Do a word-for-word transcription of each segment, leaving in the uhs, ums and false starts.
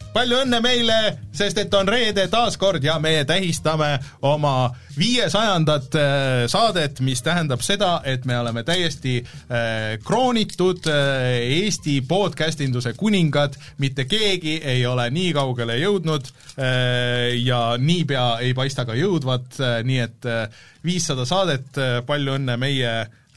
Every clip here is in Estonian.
palju õnne meile, sest et on reede taaskord ja me tähistame oma viiesajandat saadet, mis tähendab seda, et me oleme täiesti kroonitud Eesti podcastinduse kuningad, mitte keegi ei ole nii kaugele jõudnud ja niipea ei paista ka jõudvat, nii et viissada saadet, palju õnne meie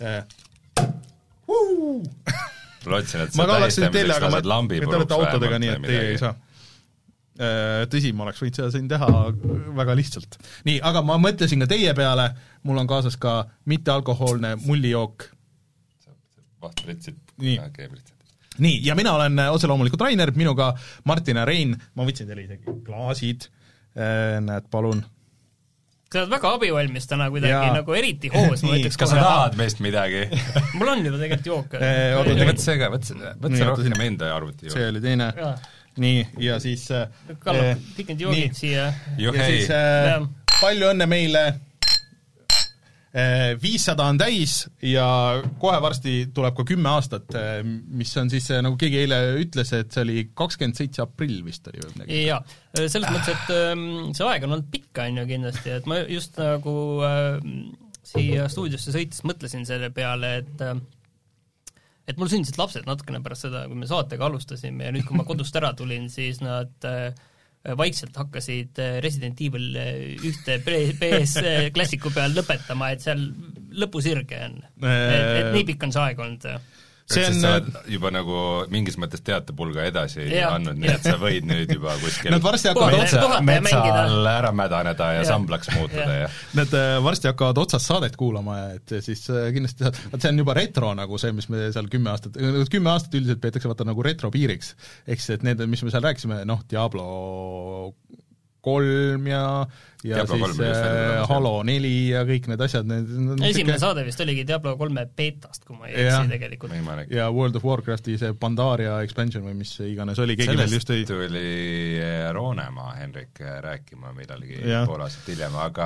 uh! Lootsin, et ma sa tähistamiseks lased lambi puruks vähemalt. Autodega nii, et teie ei saa. Tõsi, ma oleks võinud seda siin teha väga lihtsalt. Nii, aga ma mõtlesin ka teie peale, mul on kaasas ka mittealkohoolne mullijook. Vaht pritsid. Nii. Okay, pritsid. Nii, ja mina olen otse loomulikult Rainer, minuga Martin ja Rein, ma võtsin teile isegi klaasid, näed, palun. Sa oled väga abivalmis täna kuidagi, ja. Nagu eriti hoos, ma ütleks kas sa tahad meist midagi? Mul on juba tegelikult jook. Võt see ka, võt see rohkem enda arvuti jook. See oli teine. Ja. Nii, ja siis Kallo, eh, pikend joogid siia. Ja siis eh, palju õnne meile, eh, viissada on täis ja kohe varsti tuleb ka kümme aastat, eh, mis on siis, nagu keegi eile ütles, et see oli kakskümmend seitse aprill vist oli või midagi. Jaa, selles mõttes, et see aeg on olnud pikka, on ju kindlasti, et ma just nagu äh, siia stuudiosse sõites mõtlesin selle peale, et äh, et mul sündisid lapsed natukene pärast seda, kui me saatega alustasime ja nüüd, kui ma kodust ära tulin, siis nad äh, vaikselt hakkasid Resident Evil ühte P S klassiku peal lõpetama, et seal lõpusirge on. Et, et nii pikk on see aeg olnud. See on... Sa oled juba nagu mingis mõttes teatepulga edasi ja, andnud, nii et sa võid nüüd juba kuskil nad varsti hakkavad metsa, metsal ära mädaneda ja, ja samblaks muutuda. Ja. Nad varsti hakkavad otsast saadet kuulama, et siis kindlasti see on juba retro nagu see, mis me seal kümme aastat, kümme aastat üldiselt peetakse vaata nagu retropiiriks. Eks et need, mis me seal rääkisime, noh, Diablo kolm ja, ja Diablo siis äh, Halo neli ja kõik need asjad. Need, esimene teke... saade vist oligi Diablo kolme beetast, kui ma ei eksi tegelikult. Ja World of Warcrafti see Pandaria expansion või mis iganes oli. Sellest just ei... tuli Roonemaa Henrik rääkima midalgi pool aastat hiljem, aga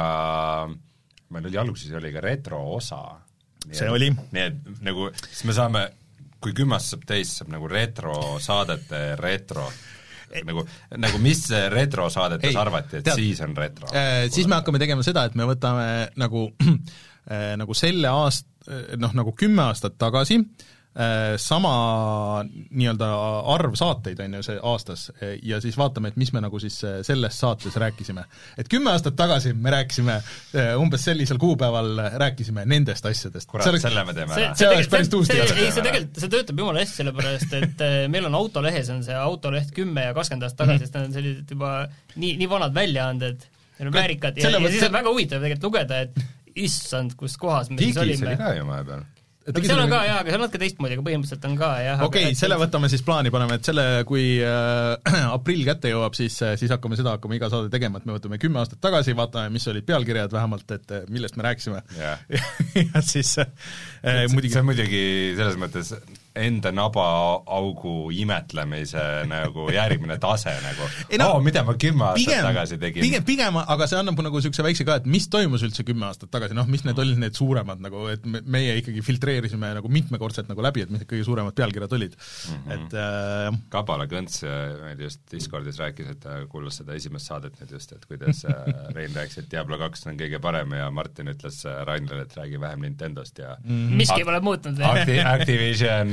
meil oli alguses oli ka retro osa. See oli. Nii et nagu, siis me saame, kui kümmas saab teist, saab nagu retro saadete retro nagu, nagu mis retro saadetes Ei, arvati, et tead, siis on retro? Äh, siis me hakkame tegema seda, et me võtame nagu, äh, nagu selle aast-, noh nagu kümme aastat tagasi äh, sama nii-öelda arv saateid on ju see aastas ja siis vaatame, et mis me nagu siis selles saates rääkisime. Et kümme aastat tagasi me rääkisime äh, umbes sellisel kuupäeval rääkisime nendest asjadest. Kurat, oleks, selle me teeme see, ära. See, see, see, see, ei, see tegelikult, see töötab jumala hästi sellepärast, et meil on autolehes on see autoleht kümme ja kakskümmend aastat tagasi, sest need on sellised juba nii, nii vanad väljaanded, need on väärikad ja, ja siis on väga huvitav tegelikult lugeda, et issand, kus kohas me siis olime. Digis oli ka ju vahepeal. No, seal on ka, jah, aga seal on natuke teistmoodi, aga põhimõtteliselt on ka, jah. Okei, okay, selle võtame siis plaani, paneme, et selle, kui äh, aprill kätte jõuab, siis, siis hakkame seda, hakkame iga saade tegema, et me võtame kümme aastat tagasi, vaatame, mis olid pealkirjad vähemalt, et millest me rääkisime. Yeah. ja siis äh, see, muidugi... see on muidugi selles mõttes enda nabaaugu imetlemise nagu järgmine tase nagu, ei, no, oh, mida ma kümme aastat pigem, tagasi tegin. Pigem, pigem, aga see annab nagu niisuguse väikse ka, et mis toimus üldse kümme aastat tagasi, noh, mis need olid need suuremad nagu, et me, meie ikkagi filtreerisime nagu mitmekordselt nagu läbi, et mis kõige suuremad pealkirjad olid. Mm -hmm. et äh, Kabala Kõnts meil just Discordis rääkis, et ta kuulas seda esimest saadet nüüd just, et kuidas Rein rääkis, et Diablo kaks on kõige parem ja Martin ütles Rainile, et räägi vähem Nintendost ja mm -hmm. miski pole muutunud. Acti- Activision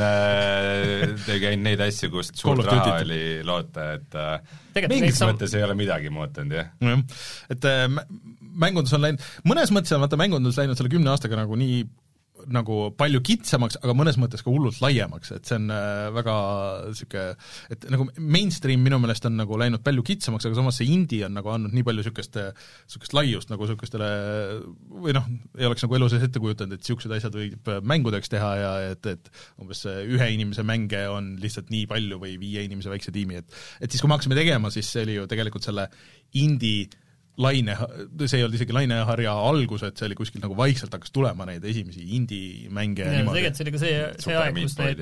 tegin neid asju, kust suurt raha oli loota, et Tegelikult mingis sam... mõttes ei ole midagi muutunud, jah. jah. Et äh, mängundus on läinud, mõnes mõttes on vaata mängundus läinud selle kümne aastaga nagu nii nagu palju kitsamaks, aga mõnes mõttes ka hullult laiemaks, et see on äh, väga siuke, et nagu mainstream minu meelest on nagu läinud palju kitsamaks, aga samas see indie on nagu andnud nii palju siukest, siukest laiust nagu siukestele, või noh, ei oleks nagu elu sees ette kujutanud, et siuksed asjad võib mängudeks teha ja et, et umbes ühe inimese mänge on lihtsalt nii palju või viie inimese väikse tiimi, et et siis, kui me hakkasime tegema, siis see oli ju tegelikult selle indie laine, see ei olnud isegi laineharja algus, et see oli kuskil nagu vaikselt hakkas tulema neid esimesi indie-mänge ja niimoodi. Tegelikult see oli ka see, see aeg, kus need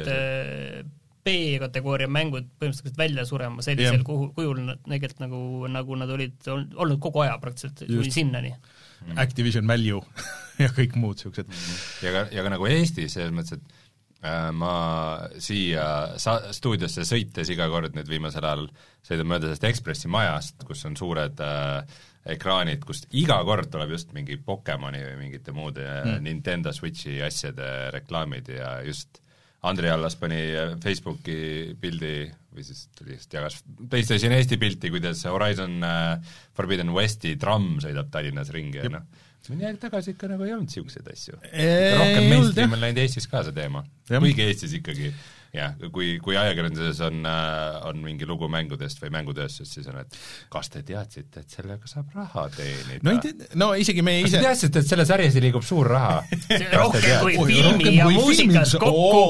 B-kategooria mängud põhimõtteliselt välja surema sellisel yeah. kujul tegelikult nagu, nagu nad olid olnud kogu aja praktiliselt kuni sinnani. Activision Value ja kõik muud siuksed. Ja ka, ja ka nagu Eestis, selles mõttes, et Ma siia sa-, stuudiosse sõites iga kord nüüd viimasel ajal sõidan mööda sellest Ekspressi majast, kus on suured äh, ekraanid, kust iga kord tuleb just mingi Pokemoni või mingite muude mm. Nintendo Switchi asjade reklaamid ja just Andri Allas pani Facebooki pildi või siis tuli just jagas PlayStation Eesti pilti, kuidas Horizon äh, Forbidden Westi tramm sõidab Tallinnas ringi ja noh, mõni aeg tagasi ikka nagu ei olnud niisuguseid asju. Rohkem mainstream on läinud Eestis ka see teema. Kuigi Eestis ikkagi, jah, kui, kui ajakirjanduses on, on mingi lugu mängudest või mängutööstust, siis on, et kas te teadsite, et sellega saab raha teenida? No, no isegi me ise... Kas te teadsite, et selle sarjas liigub suur raha? rohkem kui filmi ja muusikas kokku.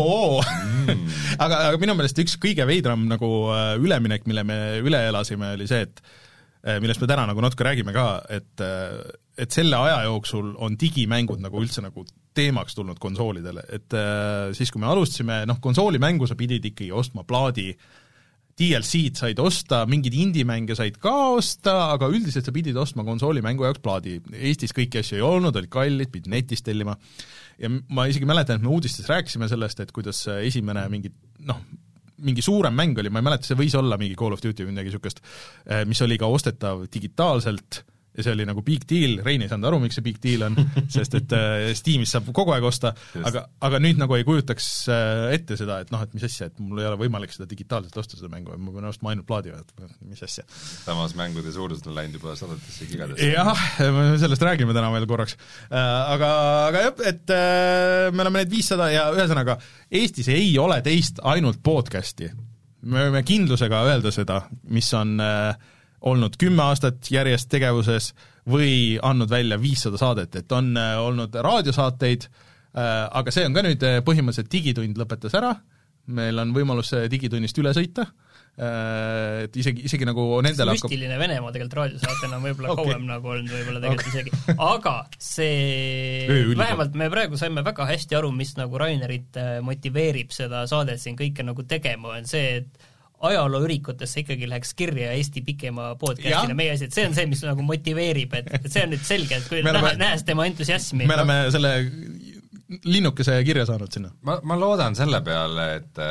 Mm. aga, aga minu meelest üks kõige veidram nagu üleminek, mille me üle elasime, oli see, et millest me täna nagu natuke räägime ka, et, et selle aja jooksul on digimängud nagu üldse nagu teemaks tulnud konsoolidele, et siis kui me alustasime, noh, konsoolimängu sa pidid ikkagi ostma plaadi, D L C-d said osta, mingid indie-mänge said ka osta, aga üldiselt sa pidid ostma konsoolimängu jaoks plaadi. Eestis kõiki asju ei olnud, olid kallid, pidid netist tellima ja ma isegi mäletan, et me uudistes rääkisime sellest, et kuidas esimene mingi, noh, mingi suurem mäng oli, ma ei mäleta, see võis olla mingi Call of Duty või midagi niisugust, mis oli ka ostetav digitaalselt ja see oli nagu big deal, Rein ei saanud aru, miks see big deal on, sest et Steamis saab kogu aeg osta, aga, aga nüüd nagu ei kujutaks ette seda, et noh, et mis asja, et mul ei ole võimalik seda digitaalselt osta seda mängu, ma pean ostma ainult plaadi, et mis asja. Samas mängude suurused on läinud juba sadatesse gigadesse. Jah, me sellest räägime täna veel korraks. Aga, aga jah, et me oleme need viissada ja ühesõnaga, Eestis ei ole teist ainult podcasti. Me võime kindlusega öelda seda, mis on olnud kümme aastat järjest tegevuses või andnud välja viissada saadet, et on olnud raadiosaateid, aga see on ka nüüd põhimõtteliselt digitund lõpetas ära, meil on võimalus digitunnist üle sõita, et isegi, isegi nagu nendel hakkab... müstiline Venemaa tegelikult raadiosaatena on võib-olla okay. kauem nagu olnud võib-olla tegelikult okay. isegi, aga see Öö, vähemalt me praegu saime väga hästi aru, mis nagu Rainerit motiveerib seda saadet siin kõike nagu tegema, on see, et ajalooürikutesse ikkagi läheks kirja Eesti pikema podcastina meie asi, et see on see, mis nagu motiveerib, et, et see on nüüd selge, et kui näha, oleme, nähes tema entusiasmi. Me oleme selle linnukese kirja saanud sinna. Ma, ma loodan selle peale, et,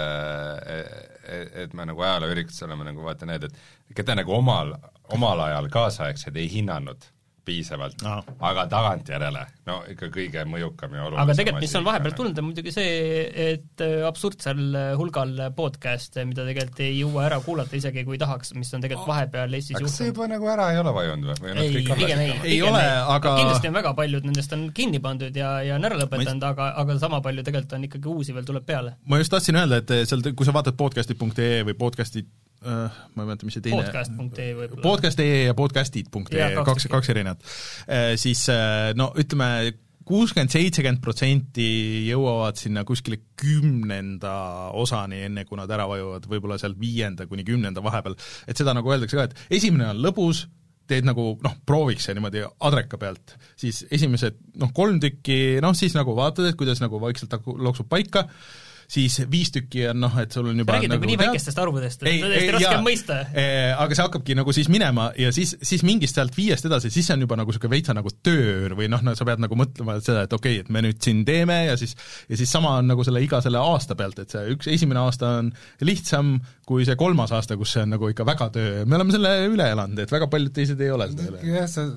et me nagu ajalooürikuses oleme nagu vaata need, et keda nagu omal, omal ajal kaasaegsed ei hinnanud piisavalt, no. aga tagantjärele, no ikka kõige mõjukam ja olulisem aga tegelikult, mis on vahepeal tulnud, on muidugi see, et absurdsel hulgal podcast, mida tegelikult ei jõua ära kuulata isegi kui tahaks, mis on tegelikult vahepeal Eestis juhtunud. Aga see juba nagu ära ei ole vajunud või? Ei, pigem ei, ei ole, aga kindlasti on väga paljud nendest on kinni pandud ja, ja on ära lõpetanud, aga, aga sama palju tegelikult on ikkagi uusi veel tuleb peale. Ma just tahtsin öelda, et seal, kui sa vaatad podcastid punkt ee või podcastid Uh, ma ei mäleta, mis see teine podcast punkt ee võib-olla podcast punkt ee ja podcastid punkt ee kaks, kaks erinevat uh, siis uh, no ütleme kuuskümmend seitsekümmend protsenti jõuavad sinna kuskile kümnenda osani, enne kui nad ära vajuvad, võib-olla seal viienda kuni kümnenda vahepeal, et seda nagu öeldakse ka, et esimene on lõbus, teed nagu, noh, prooviks see niimoodi adreka pealt, siis esimesed, noh, kolm tükki, noh, siis nagu vaatad, et kuidas nagu vaikselt loksub paika, siis viis tükki on noh, et sul on juba räägid nagu nii väikestest arvudest, et ei, tõesti ei, raske on mõista. Aga see hakkabki nagu siis minema ja siis, siis mingist sealt viiest edasi, siis on juba nagu niisugune veitsa nagu töör või noh, no, sa pead nagu mõtlema seda, et okei okay,, et me nüüd siin teeme ja siis ja siis sama on nagu selle iga selle aasta pealt, et see üks esimene aasta on lihtsam kui see kolmas aasta, kus see on nagu ikka väga töö. Me oleme selle üle elanud, et väga paljud teised ei ole seda üle. Jah, sa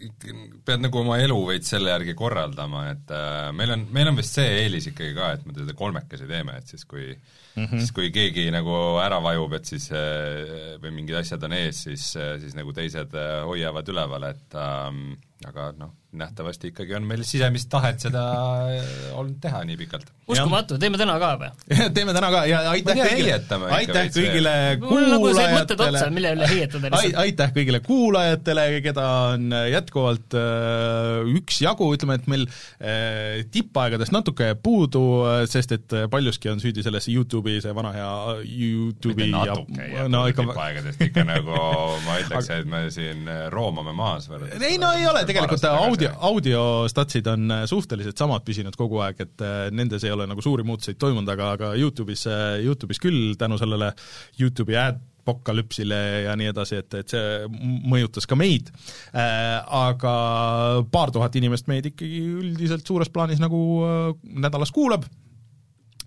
pead nagu oma elu veits selle järgi korraldama, et äh, meil on, meil on vist see eelis ikkagi ka, et me teda kolmekesi teeme, et siis kui mm -hmm. siis kui keegi nagu ära vajub, et siis äh, või mingid asjad on ees, siis, äh, siis nagu teised äh, hoiavad üleval, et ähm, aga noh, nähtavasti ikkagi on meil sisemist tahet seda olnud teha nii pikalt. Uskumatu, teeme täna ka või? teeme täna ka ja aitäh kõigile, aitäh kõigile kuulajatele, mille üle heietada aitäh kõigile kuulajatele, keda on jätkuvalt äh, üks jagu, ütleme, et meil äh, tippaegadest natuke puudu, sest et paljuski on süüdi selles YouTube'i, see vana hea YouTube'i ja no, ikka tippaegadest ikka nagu ma ütleks, et me siin roomame maas võrreldes. ei no ei ole, tegelikult audio, audiostatsid on suhteliselt samad püsinud kogu aeg, et nendes ei ole nagu suuri muutuseid toimunud, aga, aga YouTube'is, YouTube'is küll tänu sellele YouTube'i ad-pokalüpsile ja nii edasi, et, et see mõjutas ka meid äh,, aga paar tuhat inimest meid ikkagi üldiselt suures plaanis nagu äh, nädalas kuulab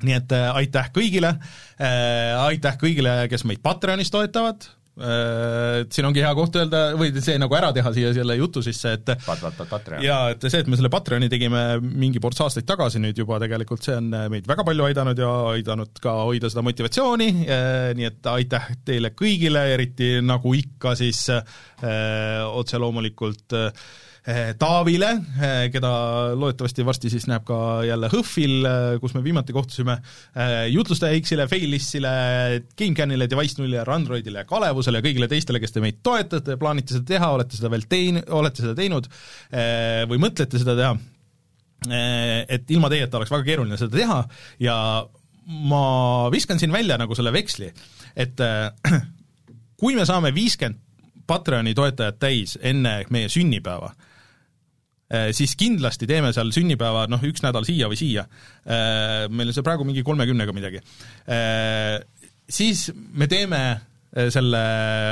nii et äh, aitäh kõigile äh,, aitäh kõigile, kes meid Patreonis toetavad, äh, siin ongi hea koht öelda, või see nagu ära teha siia selle jutu sisse, et Pat, pat, pat, Patreon. ja et see, et me selle Patreoni tegime mingi ports aastaid tagasi nüüd juba tegelikult, see on meid väga palju aidanud ja aidanud ka hoida seda motivatsiooni, nii et aitäh teile kõigile, eriti nagu ikka siis äh, otse loomulikult äh, Taavile, keda loodetavasti varsti siis näeb ka jälle Hõhvil, kus me viimati kohtusime, Jutlustaja X-ile, Failissile, GameCanile, Device nullile, Androidile, Kalevusele ja kõigile teistele, kes te meid toetate, plaanite seda teha, olete seda veel tein-, olete seda teinud või mõtlete seda teha, et ilma teieta oleks väga keeruline seda teha ja ma viskan siin välja nagu selle veksli, et kui me saame viiskümmend Patreoni toetajad täis enne meie sünnipäeva, siis kindlasti teeme seal sünnipäeva, noh, üks nädal siia või siia, meil on see praegu mingi kolmekümnega midagi, siis me teeme selle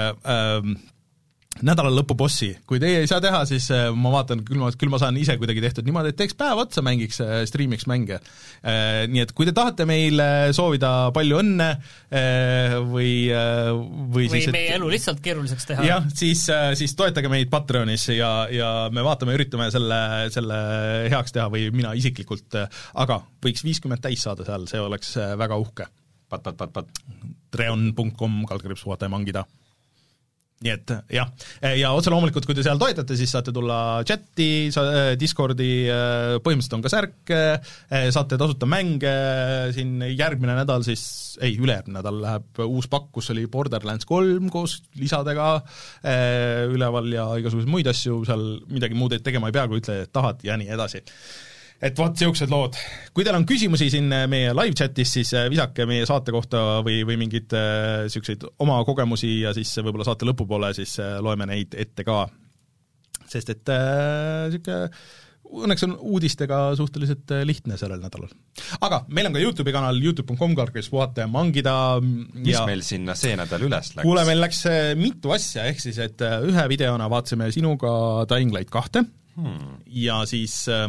nädala lõpubossi, kui teie ei saa teha, siis ma vaatan, küll ma, küll ma saan ise kuidagi tehtud niimoodi, et teeks päev otsa mängiks, striimiks mänge. Nii et kui te tahate meile soovida palju õnne või, või, või siis, et, meie elu lihtsalt keeruliseks teha. jah, siis, siis toetage meid Patreonis ja, ja me vaatame, üritame selle, selle heaks teha või mina isiklikult, aga võiks viiskümmend täis saada seal, see oleks väga uhke. Pat, pat, pat, pat. treon punkt com kaldkriips vaata ja mangida. Nii et jah, ja otse loomulikult, kui te seal toetate, siis saate tulla chati, Discordi, põhimõtteliselt on ka särk, saate tasuta mänge, siin järgmine nädal siis, ei, ülejärgmine nädal läheb uus pakk, kus oli Borderlands kolm koos lisadega üleval ja igasuguseid muid asju, seal midagi muud tegema ei pea, kui ütle, et tahad ja nii edasi. Et vot siuksed lood. Kui teil on küsimusi siin meie live chatis, siis visake meie saate kohta või, või mingid äh, siukseid oma kogemusi ja siis võib-olla saate lõpupoole, siis äh, loeme neid ette ka. Sest et äh, siuke, õnneks on uudistega suhteliselt lihtne sellel nädalal. Aga meil on ka YouTube'i kanal youtube punkt com kaldkriips vaata ja mangida. Mis ja meil sinna see nädal üles läks? Kuule, meil läks mitu asja, ehk siis, et ühe videona vaatasime sinuga Dying Light kahte hmm. ja siis äh,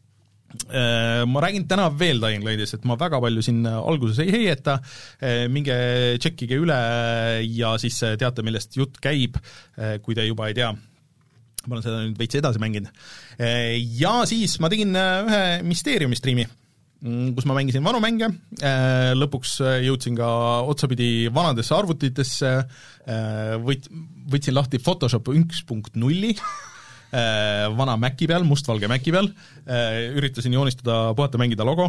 ma räägin täna veel Dying Light'is, et ma väga palju siin alguses ei heieta, minge tšekkige üle ja siis teate, millest jutt käib, kui te juba ei tea. Ma olen seda nüüd veits edasi mänginud. Ja siis ma tegin ühe Mysteeriumi striimi, kus ma mängisin vanu mänge, lõpuks jõudsin ka otsapidi vanadesse arvutitesse, võt, võtsin lahti Photoshop üks punkt null vana Maci peal, mustvalge Maci peal, üritasin joonistada puhata mängida logo,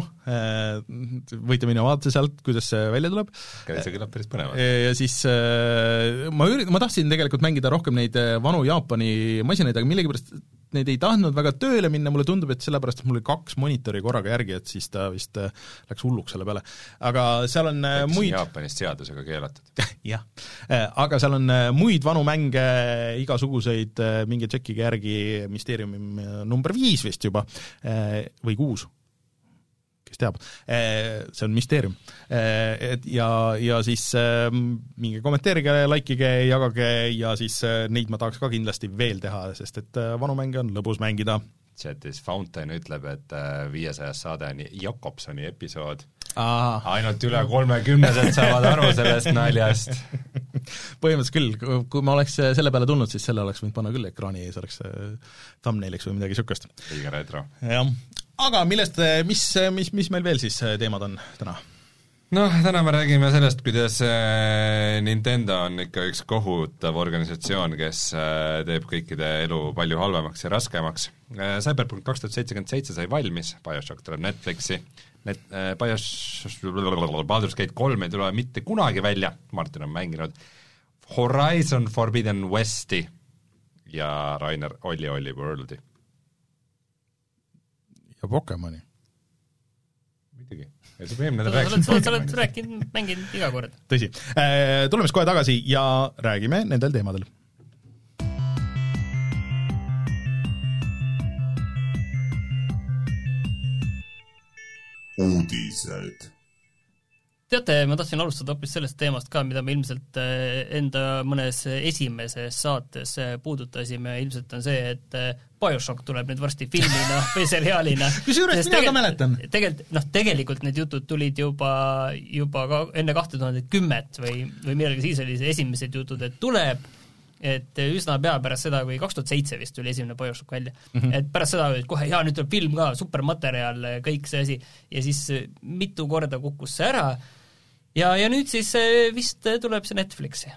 võite minna vaadata sealt, kuidas see välja tuleb. See kõlab päris põnevad. Ja siis ma, ürit, ma tahtsin tegelikult mängida rohkem neid vanu Jaapani masinaid, aga millegipärast neid ei tahtnud väga tööle minna, mulle tundub, et sellepärast, et mul oli kaks monitori korraga järgi, et siis ta vist läks hulluks selle peale. Aga seal on Läks muid... Jaapanist seadusega keelatud. jah, aga seal on muid vanu mänge, igasuguseid, mingi tšekkige järgi Mysteeriumi number viis vist juba, või kuus, kes teab, see on Mysteerium. Ja, ja siis minge kommenteerige, likeige, jagage ja siis neid ma tahaks ka kindlasti veel teha, sest et vanu mänge on lõbus mängida. Chatis Fountain ütleb, et viiesajas saade on Jakobsoni episood. Aha. Ainult üle kolmekümnesed saavad aru sellest naljast. Põhimõtteliselt küll, kui ma oleks selle peale tulnud, siis selle oleks võinud panna küll ekraani ees, oleks thumbnailiks või midagi sükast. Liiga retro. Jah. Aga millest, mis, mis, mis meil veel siis teemad on täna? Noh, täna me räägime sellest, kuidas Nintendo on ikka üks kohutav organisatsioon, kes teeb kõikide elu palju halvemaks ja raskemaks. Cyberpunk kaks tuhat seitsekümmend seitse sai valmis, BioShock tuleb Netflixi, Net, BioShock, Baldur's Gate kolm ei tule mitte kunagi välja, Martin on mänginud Horizon Forbidden Westi ja Rainer Olli Olli Worldi. Ja Pokemoni. Muidugi. Ja see eelmine sa oled, sa oled rääkinud, mänginud iga kord. Tõsi. Tuleme kohe tagasi ja räägime nendel teemadel. Uudised. teate, ma tahtsin alustada hoopis sellest teemast ka, mida me ilmselt enda mõnes esimeses saates puudutasime, ilmselt on see, et BioShock tuleb nüüd varsti filmina või seriaalina. Kusjuures mina ka mäletan. Tegelikult, noh, tegelikult need jutud tulid juba, juba ka enne kaks tuhat kümme või, või millega siis oli see esimesed jutud, et tuleb, et üsna pea pärast seda, kui kaks tuhat seitse vist tuli esimene BioShock välja, mm -hmm. et pärast seda, et kohe, jaa, nüüd tuleb film ka, supermaterjal, kõik see asi, ja siis mitu korda kukkus see ära, ja, ja nüüd siis vist tuleb see Netflixi.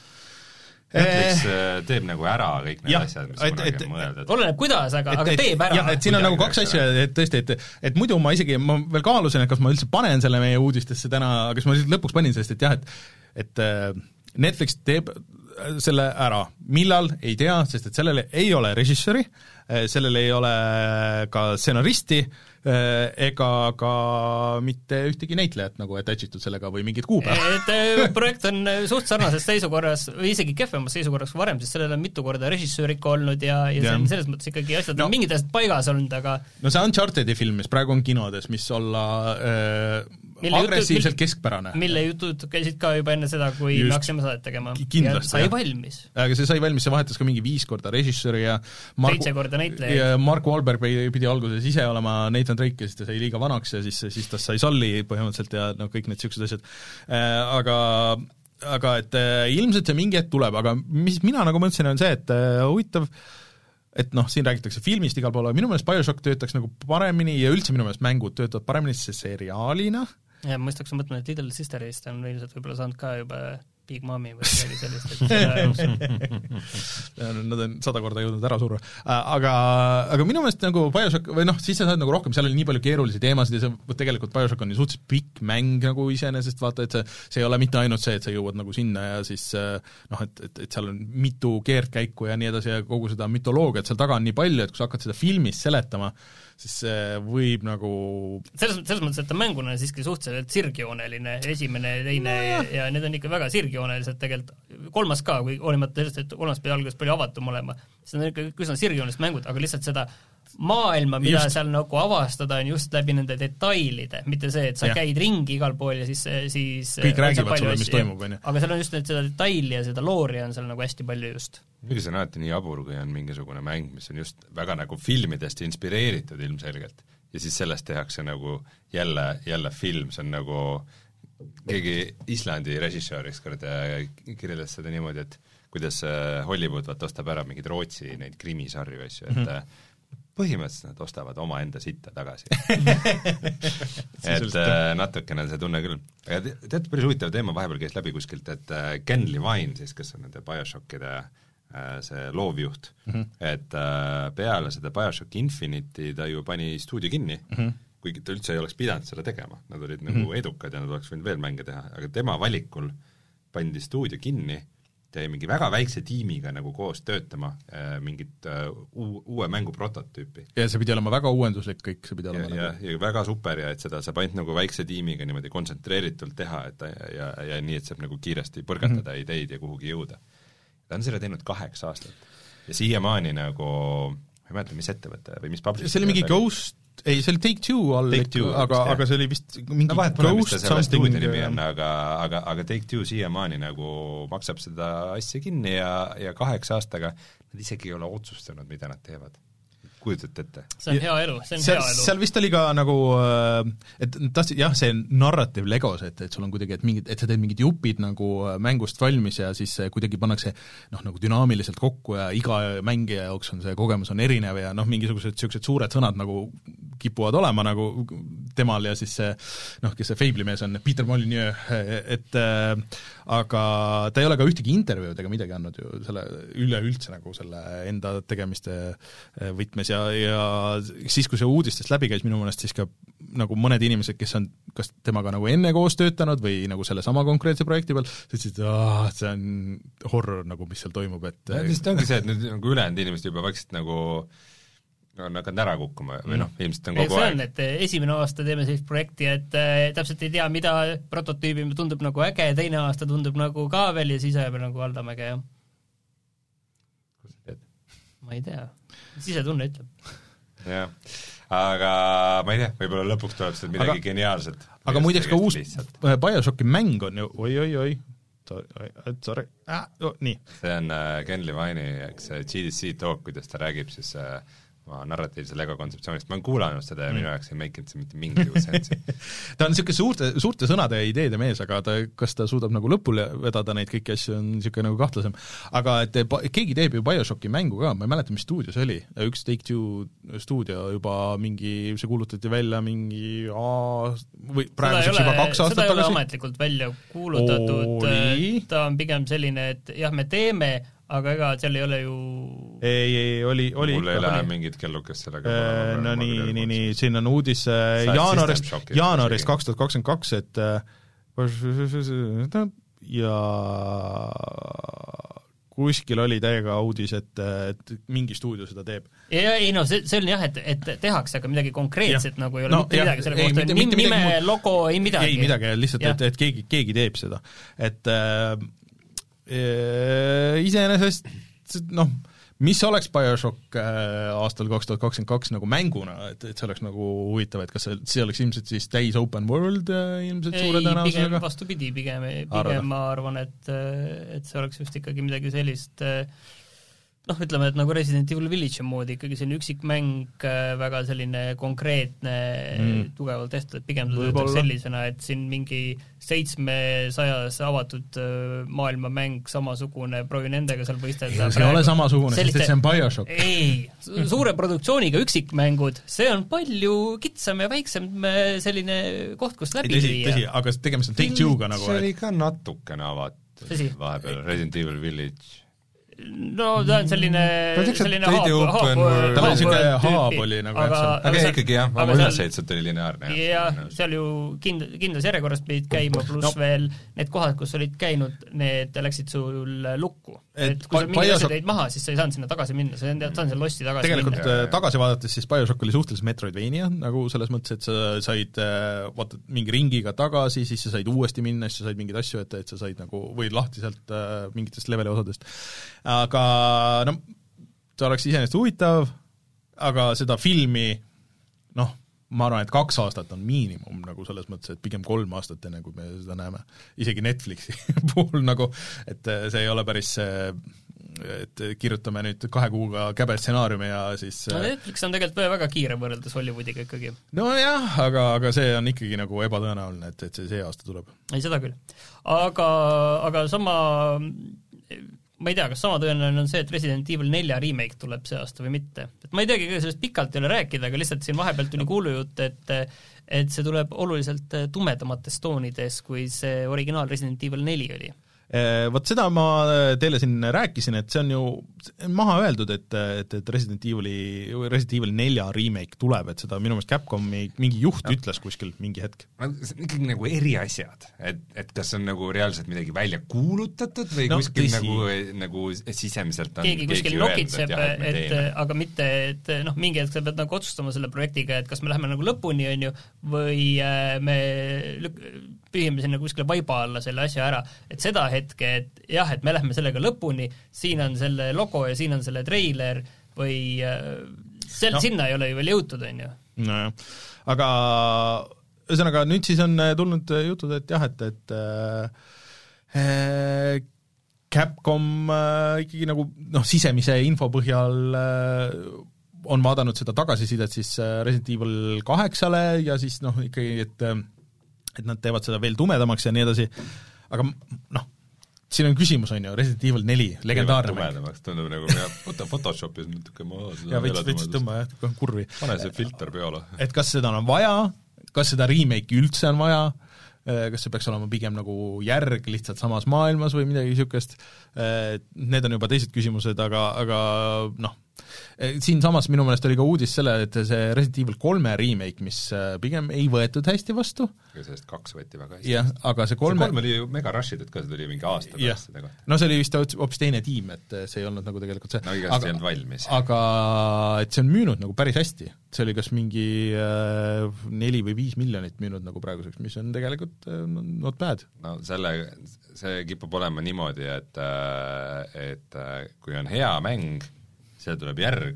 Netflix teeb nagu ära kõik need ja, asjad, mis et, kunagi on mõeldud. Oleneb kuidas, aga, aga teeb ära. jah, et siin on nagu kaks asja, et tõesti, et, et muidu ma isegi, ma veel kaalusin, et kas ma üldse panen selle meie uudistesse täna, aga siis ma lõpuks panin, sest et jah, et, et Netflix teeb selle ära. Millal? Ei tea, sest et sellele ei ole režissöri, sellele ei ole ka stsenaristi, ega ka mitte ühtegi näitlejat nagu attach'itud sellega või mingit kuupäeva. Et projekt on suht sarnases seisukorras või isegi kehvemas seisukorras kui varem, sest sellel on mitu korda režissöör ikka olnud ja, ja see on selles mõttes ikkagi asjad no, on mingid asjad paigas olnud, aga no see Unchartedi film, mis praegu on kinodes, mis olla äh, agressiivselt jutud, keskpärane. Mille jutud käisid ka juba enne seda, kui Just. me hakkasime saadet tegema. Kindlasti, ja sai jah. valmis. Aga see sai valmis, see vahetas ka mingi viis korda režissööri ja Mark, seitse korda näitlejaid. Ja Mark Wahlberg pidi, pidi alguses ise olema Nathan Drake ja siis ta sai liiga vanaks ja siis, siis ta sai Sully põhimõtteliselt ja no kõik need niisugused asjad. Äh, aga aga et äh, ilmselt see mingi hetk tuleb, aga mis mina nagu mõtlesin, on see, et äh, huvitav et noh, siin räägitakse filmist igal pool, aga minu meelest BioShock töötaks nagu paremini ja üldse minu meelest mängud töötavad paremini see seriaalina. Ja mõistaks mõtlema, et Little Sisterist on ilmselt võib-olla saanud ka juba Big Mommy või midagi sellist, et nad on sada korda jõudnud ära surra. Aga, aga minu meelest nagu BioShock, või noh, siis sa saad nagu rohkem, seal oli nii palju keerulisi teemasid ja see tegelikult BioShock on ju suhteliselt pikk mäng nagu iseenesest, vaata, et see, see ei ole mitte ainult see, et sa jõuad nagu sinna ja siis noh, et, et, et seal on mitu keerdkäiku ja nii edasi ja kogu seda mütoloogiat seal taga on nii palju, et kui sa hakkad seda filmis seletama, siis see võib nagu selles, selles mõttes, et ta mänguna on siiski suhteliselt sirgjooneline, esimene, teine no, ja, ja need on ikka väga sirgjoonelised tegelikult, kolmas ka, kui olimata sellest, et kolmas pidi alguses palju avatum olema, see on ikka üsna sirgjoonelised mängud, aga lihtsalt seda maailma, mida just. seal nagu avastada, on just läbi nende detailide, mitte see, et sa ja. käid ringi igal pool ja siis, siis kõik räägivad sulle, mis toimub, on ju. Aga seal on just need, seda detaili ja seda loori on seal nagu hästi palju just. Muidugi see on alati nii jabur, kui on mingisugune mäng, mis on just väga nagu filmidest inspireeritud ilmselgelt ja siis sellest tehakse nagu jälle, jälle film, see on nagu keegi Islandi režissööriks kord kirjeldas seda niimoodi, et kuidas Hollywood vaat ostab ära mingid Rootsi neid krimisarju asju, et mm -hmm. põhimõtteliselt nad ostavad oma enda sitta tagasi. et natukene see tunne küll. aga tead, päris huvitav teema vahepeal käis läbi kuskilt, et Ken Levine siis, kes on nende BioShockide see loovjuht mm, -hmm. et peale seda BioShock Infinite'i ta ju pani stuudio kinni mm, -hmm. kuigi ta üldse ei oleks pidanud seda tegema, nad olid nagu mm -hmm. edukad ja nad oleks võinud veel mänge teha, aga tema valikul pandi stuudio kinni, ta jäi mingi väga väikse tiimiga nagu koos töötama mingit uu, uue mängu prototüüpi. ja see pidi olema väga uuenduslik kõik, see pidi olema ja, ja, ja väga super ja et seda saab ainult nagu väikse tiimiga niimoodi kontsentreeritult teha, et ja, ja, ja nii, et saab nagu kiiresti põrgatada mm -hmm. ideid ja kuhugi jõuda. Ta on selle teinud kaheksa aastat ja siiamaani nagu, ma ei mäleta, mis ettevõte või mis publisher. See oli mingi Ghost, ei, see oli Take-Two all, Take aga, aga see oli vist mingi no, vahet pole, Ghost something on, aga, aga, aga Take-Two siiamaani nagu maksab seda asja kinni ja, ja kaheksa aastaga nad isegi ei ole otsustanud, mida nad teevad. Kujutate ette? See on hea elu, see on seal, hea elu. Seal vist oli ka nagu, et tahtsid, jah, see narrative Legos, et, et sul on kuidagi, et mingid, et sa teed mingid jupid nagu mängust valmis ja siis kuidagi pannakse noh, nagu dünaamiliselt kokku ja iga mängija jaoks on see kogemus on erinev ja noh, mingisugused niisugused suured sõnad nagu kipuvad olema nagu temal ja siis see noh, kes see Fable'i mees on, Peter Molyneux, et äh, aga ta ei ole ka ühtegi intervjuud ega midagi andnud ju selle üleüldse nagu selle enda tegemiste võtmes ja, ja siis, kui see uudistest läbi käis minu mõnest, siis ka nagu mõned inimesed, kes on kas temaga nagu enne koos töötanud või nagu selle sama konkreetse projekti peal, ütlesid, et see on horror nagu, mis seal toimub, et ja, lihtsalt ongi see, et nüüd nagu ülejäänud inimesed juba vaikselt nagu on hakanud ära kukkuma või noh, ilmselt on kogu see aeg. On, et esimene aasta teeme sellist projekti, et äh, täpselt ei tea, mida prototüübi tundub nagu äge, teine aasta tundub nagu ka veel ja siis ajab nagu valdamäge, jah. Kus sa teed? Ma ei tea. Sisetunne ütleb. jah, aga ma ei tea, võib-olla lõpuks tuleb seda midagi aga, geniaalset. aga muideks ka uus BioShocki mäng on ju, oi-oi-oi, sorry, ah, oh, nii. see on uh, Ken Levine'i, eks see G D C talk, kuidas ta räägib siis uh, narratiivse Lego kontseptsioonist, ma olen kuulanud seda ja mm. minu jaoks ei make it mitte mingi sensi. ta on niisugune suurte, suurte sõnade ja ideede mees, aga ta, kas ta suudab nagu lõpule vedada neid kõiki asju, on niisugune nagu kahtlasem. aga et keegi teeb ju BioShocki mängu ka, ma ei mäleta, mis stuudio see oli, üks Take-Two stuudio juba mingi, see kuulutati välja mingi aa, või praeguseks juba kaks aastat tagasi. seda ei ole ametlikult välja kuulutatud, ta on pigem selline, et jah, me teeme, aga ega seal ei ole ju ei, ei, oli, oli mul ei lähe mingit kellukest sellega e, no nii, nii, nii, siin on uudis jaanuarist, jaanuarist kaks tuhat kakskümmend kaks, et ja kuskil oli täiega uudis, et, et mingi stuudio seda teeb. Ja, ei no see, see on jah, et, et tehakse, aga midagi konkreetset ja. Nagu ei ole no, mitte jah, midagi selle kohta, nime, nime muud, logo, ei midagi. Ei midagi, lihtsalt, et, et keegi, keegi teeb seda. Et äh, iseenesest noh, mis oleks BioShock aastal kaks tuhat kakskümmend kaks nagu mänguna, et, et see oleks nagu huvitav, et kas see, see oleks ilmselt siis täis open world ilmselt ei, suure tõenäosusega? Pigem vastupidi, pigem, pigem ma arvan, et, et see oleks just ikkagi midagi sellist noh, ütleme, et nagu Resident Evil Village'i moodi ikkagi selline üksikmäng, väga selline konkreetne mm. tugevalt tehtud, et pigem ta töötaks sellisena, et siin mingi seitsmesajas avatud maailmamäng samasugune, proovi nendega seal võistelda. See ei ole samasugune, selliste, sest et see on BioShock. Ei, suure produktsiooniga üksikmängud, see on palju kitsam ja väiksem selline koht, kus läbi tõsi, tõsi, aga tegemist on Take-Two'ga nagu. See oli ka natukene avatud vahepeal, Resident Evil Village. No ta on selline selline haab, haab, ta oli selline haab oli nagu aga, aga, aga ikkagi jah, ma üles seitset oli lineaarne. Ja seal ju kind, kindlas järjekorras pidid käima, pluss no. veel need kohad, kus olid käinud, need läksid sul lukku. Et, et kui sa mingi asja teid maha, siis sa ei saanud sinna tagasi minna, sa ei saanud seal losti tagasi tegelikult minna. Tegelikult tagasi vaadates siis BioShock oli suhteliselt Metroidvania, nagu selles mõttes, et sa said vaata mingi ringiga tagasi, siis sa said uuesti minna, siis sa said mingeid asju, et, et sa said nagu, või lahti sealt äh, mingitest leveli osadest. Aga no, see oleks iseenesest huvitav, aga seda filmi, noh, ma arvan, et kaks aastat on miinimum nagu selles mõttes, et pigem kolm aastat enne, kui me seda näeme. Isegi Netflixi puhul nagu, et see ei ole päris see, et kirjutame nüüd kahe kuuga käbe stsenaariumi ja siis no Netflix on tegelikult väga kiire võrreldes Hollywoodiga ikkagi. No jah, aga, aga see on ikkagi nagu ebatõenäoline, et, et see see aasta tuleb. Ei, seda küll. Aga, aga sama ma ei tea, kas sama tõenäoline on see, et Resident Evil nelja remake tuleb see aasta või mitte. Et ma ei teagi, sellest pikalt ei ole rääkida, aga lihtsalt siin vahepealt tuli kuulujutt, et et see tuleb oluliselt tumedamates toonides, kui see originaal Resident Evil neli oli. Vot seda ma teile siin rääkisin, et see on ju maha öeldud, et, et, et Resident Evili, Resident Evil nelja remake tuleb, et seda minu meelest Capcomi mingi juht ja. Ütles kuskil mingi hetk. See on ikkagi nagu eri asjad, et, et kas on nagu reaalselt midagi välja kuulutatud või no, kuskil tõsi. nagu, nagu sisemiselt on keegi kuskil nokitseb, et, et, et aga mitte, et noh, mingi hetk sa pead nagu otsustama selle projektiga, et kas me läheme nagu lõpuni, on ju, või me lük- pühime sinna kuskile vaiba alla selle asja ära, et seda hetke, et jah, et me lähme sellega lõpuni, siin on selle logo ja siin on selle treiler või sel, no. sinna ei ole ju veel jõutud, on ju. Nojah, aga ühesõnaga nüüd siis on tulnud jutud, et jah, et, et äh, Capcom äh, ikkagi nagu noh, sisemise info põhjal äh, on vaadanud seda tagasisidet siis Resident Evil kaheksale ja siis noh, ikkagi, et et nad teevad seda veel tumedamaks ja nii edasi, aga noh, siin on küsimus, on ju, Resident Evil neli, legendaarne mäng. Tundub nagu mina foto, Photoshopis natuke ma ja veits, veits tõmba, jah, kurvi. Pane see filter peale. Et kas seda on vaja, kas seda remake üldse on vaja, kas see peaks olema pigem nagu järg lihtsalt samas maailmas või midagi niisugust, need on juba teised küsimused, aga, aga noh, siin samas minu meelest oli ka uudis selle, et see Resident Evil kolme remake, mis pigem ei võetud hästi vastu. Ja sellest kaks võeti väga hästi. Jah, aga see kolme... See kolm oli ju mega rushed, et ka see tuli mingi aasta pärast seda kohta. No see oli vist hoopis teine tiim, et see ei olnud nagu tegelikult see... No igast ei olnud valmis. Aga et see on müünud nagu päris hästi. See oli kas mingi äh, neli või viis miljonit müünud nagu praeguseks, mis on tegelikult äh, not bad. No selle, see kipub olema niimoodi, et, et kui on hea mäng, see tuleb järg,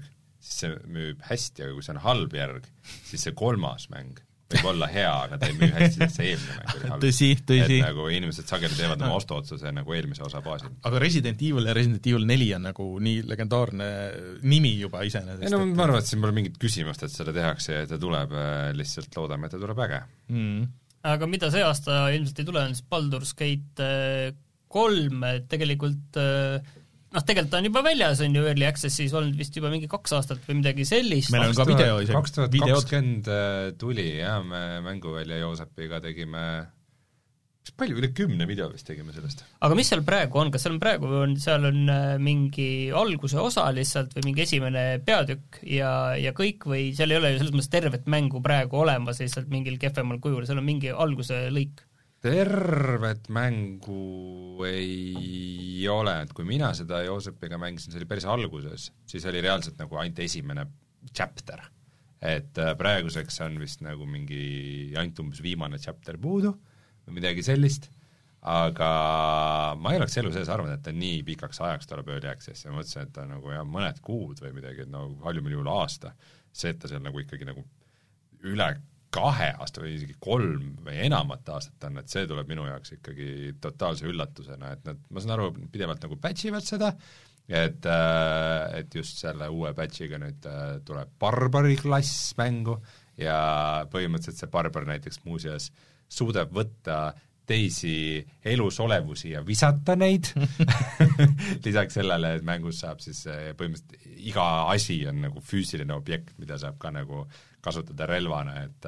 siis see müüb hästi, aga kui see on halb järg, siis see kolmas mäng võib olla hea, aga ta ei müü hästi, sest see eelmine mäng oli halb. tõsi, tõsi. Et nagu inimesed sageli teevad oma ostuotsuse nagu eelmise osa baasil. Aga Resident Evil ja Resident Evil neli on nagu nii legendaarne nimi juba iseenesest. ei no ma arvan, et siin pole mingit küsimust, et seda tehakse ja ta tuleb, lihtsalt loodame, et ta tuleb äge. Mm. Aga mida see aasta ilmselt ei tule, on siis Baldur's Gate kolm, et tegelikult noh, tegelikult ta on juba väljas, on ju Early Accessis olnud vist juba mingi kaks aastat või midagi sellist. Meil on ka video isegi. kaks tuhat kakskümmend tuli, jah, me mänguvälja Joosepiga tegime, mis palju, üle kümne video vist tegime sellest. Aga mis seal praegu on, kas seal on praegu, on, seal on mingi alguse osa lihtsalt või mingi esimene peatükk ja, ja kõik või seal ei ole ju selles mõttes tervet mängu praegu olemas lihtsalt mingil kehvemal kujul, seal on mingi alguse lõik? Tervet mängu ei ole, et kui mina seda Joosepiga mängisin, see oli päris alguses, siis oli reaalselt nagu ainult esimene chapter. Et praeguseks on vist nagu mingi ainult umbes viimane chapter puudu või midagi sellist, aga ma ei oleks elu sees arvanud, et ta nii pikaks ajaks tuleb Early Access ja ma mõtlesin, et ta nagu jah, mõned kuud või midagi, et no haljumal juhul aasta, see, et ta seal nagu ikkagi nagu üle kahe aasta või isegi kolm või enamat aastat on, et see tuleb minu jaoks ikkagi totaalse üllatusena, et nad, ma saan aru, pidevalt nagu patchivad seda, et, et just selle uue patchiga nüüd tuleb barbari klass mängu ja põhimõtteliselt see barbar näiteks muuseas suudab võtta teisi elusolevusi ja visata neid lisaks sellele, et mängus saab siis põhimõtteliselt iga asi on nagu füüsiline objekt, mida saab ka nagu kasutada relvana, et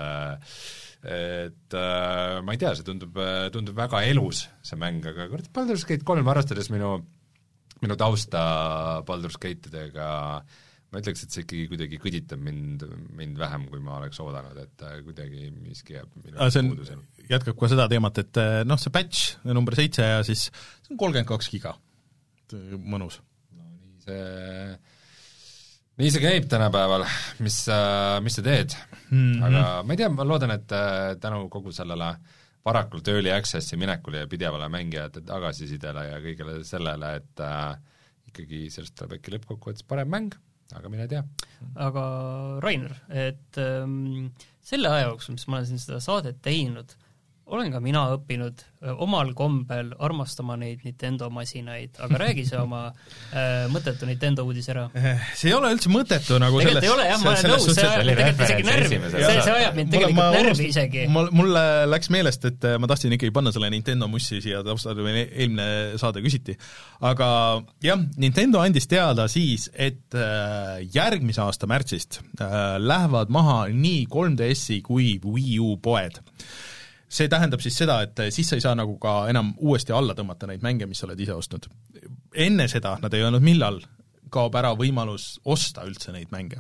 et ma ei tea, see tundub, tundub väga elus, see mäng, aga kurat, Baldur's Gate kolm, arvestades minu, minu tausta Baldur's Gate'idega, ma ütleks, et see ikkagi kuidagi kõditab mind, mind vähem, kui ma oleks oodanud, et kuidagi miski jääb minu puudusel. Jätkab ka seda teemat, et noh, see patch number seitse ja siis see on kolmkümmend kaks giga, mõnus. No nii see... nii see käib tänapäeval, mis, mis sa teed mm-hmm. aga ma ei tea, ma loodan, et tänu kogu sellele varakult Early Accessi minekule ja pidevale mängijate tagasisidele ja kõigele sellele, et äh, ikkagi sellest tuleb äkki lõppkokkuvõttes parem mäng, aga mine tea. Aga Rainer, et ähm, selle aja jooksul, mis ma olen siin seda saadet teinud, olen ka mina õppinud omal kombel armastama neid Nintendo masinaid, aga räägi see oma äh, mõttetu Nintendo uudis ära. See ei ole üldse mõttetu nagu tegelikult selles... ei ole, jah, ma olen nõus, see ajab tegelikult isegi närvi, see, see ajab mind tegelikult ma, ma närvi urust, isegi. Mulle läks meelest, et ma tahtsin ikkagi panna selle Nintendo mussi siia taustad, või eelmine saade küsiti. Aga jah, Nintendo andis teada siis, et äh, järgmise aasta märtsist äh, lähevad maha nii kolm D S-i kui Wii U poed. See tähendab siis seda, et siis sa ei saa nagu ka enam uuesti alla tõmmata neid mänge, mis sa oled ise ostnud. Enne seda, nad ei öelnud millal, kaob ära võimalus osta üldse neid mänge.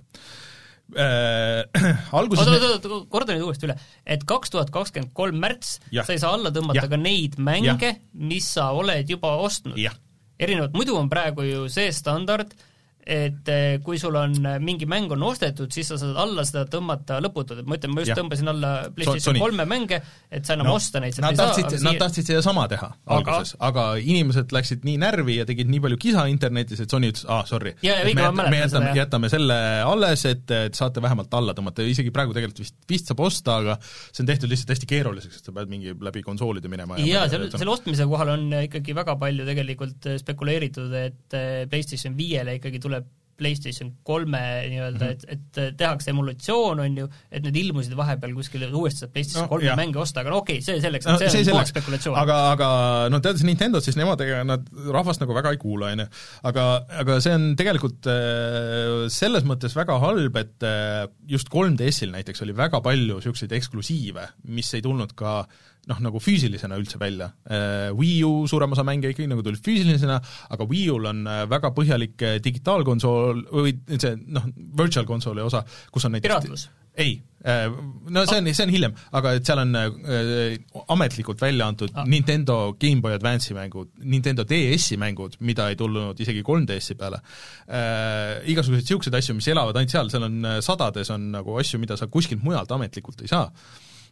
Äh, alguses oot, oot, oot, korda nüüd uuesti üle, et kaks tuhat kakskümmend kolm märts ja. Sa ei saa alla tõmmata ja. Ka neid mänge, ja. Mis sa oled juba ostnud. Ja. Erinevalt, muidu on praegu ju see standard, et kui sul on mingi mäng on ostetud, siis sa saad alla seda tõmmata lõputult, et ma ütlen, ma just ja. Tõmbasin alla PlayStation kolme mänge, et sa enam no, osta neid nad tahtsid, saa, nad siia... tahtsid seda sama teha aga... alguses, aga inimesed läksid nii närvi ja tegid nii palju kisa internetis, et Sony ütles, ah, sorry, ja, ja, me, me, me jätame, jätame selle alles, et, et saate vähemalt alla tõmmata, isegi praegu tegelikult vist, vist saab osta, aga see on tehtud lihtsalt hästi keeruliseks, et sa pead mingi läbi konsoolide minema ja, ja selle, selle ostmise kohal on ikkagi väga palju tegelikult spekuleeritud, et PlayStation viiele ikkagi tuleb PlayStation kolme nii-öelda, et, et tehakse emulatsioon, on ju, et need ilmusid vahepeal kuskil uuesti saab PlayStation kolme no, mänge osta, aga no okei, see selleks, et see, see on puhas spekulatsioon. Aga, aga no teades Nintendo, siis nemad, nad rahvast nagu väga ei kuula, on ju. Aga, aga see on tegelikult selles mõttes väga halb, et just kolm D S-il näiteks oli väga palju niisuguseid eksklusiive, mis ei tulnud ka noh, nagu füüsilisena üldse välja. Wii U suurem osa mänge ikkagi nagu tulid füüsilisena, aga Wii U-l on väga põhjalik digitaalkonsool või see, noh, virtual konsooli osa, kus on näiteks... Piraatlus? Ei, no see on, see on hiljem, aga et seal on äh, ametlikult välja antud ah. Nintendo Game Boy Advance'i mängud, Nintendo D S-i mängud, mida ei tulnud isegi kolm D S-i peale. Äh, igasuguseid siukseid asju, mis elavad ainult seal, seal on sadades on nagu asju, mida sa kuskilt mujalt ametlikult ei saa.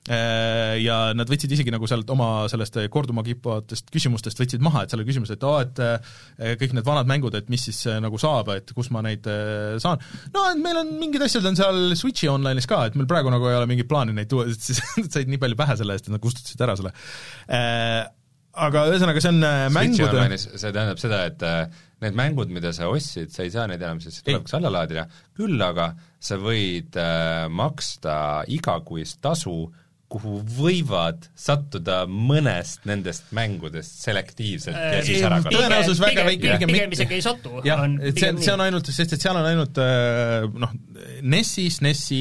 ja nad võtsid isegi nagu sealt oma sellest korduma kippuvatest küsimustest võtsid maha, et selle küsimuse, et oo, et kõik need vanad mängud, et mis siis nagu saab, et kus ma neid saan. No, et meil on mingid asjad on seal Switchi online'is ka, et meil praegu nagu ei ole mingit plaani neid tuua, et siis said nii palju pähe selle eest, et nad kustutasid ära selle. Aga ühesõnaga, see on mängud... Switchi online'is, see tähendab seda, et need mängud, mida sa ostsid, sa ei saa neid enam, siis tuleb kas alla laadida, küll aga sa võid maksta igakuist tasu, kuhu võivad sattuda mõnest nendest mängudest selektiivselt ja siis ära kasutada. Tõenäosus väga väike. Pigem isegi ei satu. Jah, et see, see on ainult, sest et seal on ainult noh, NES-i, SNES-i,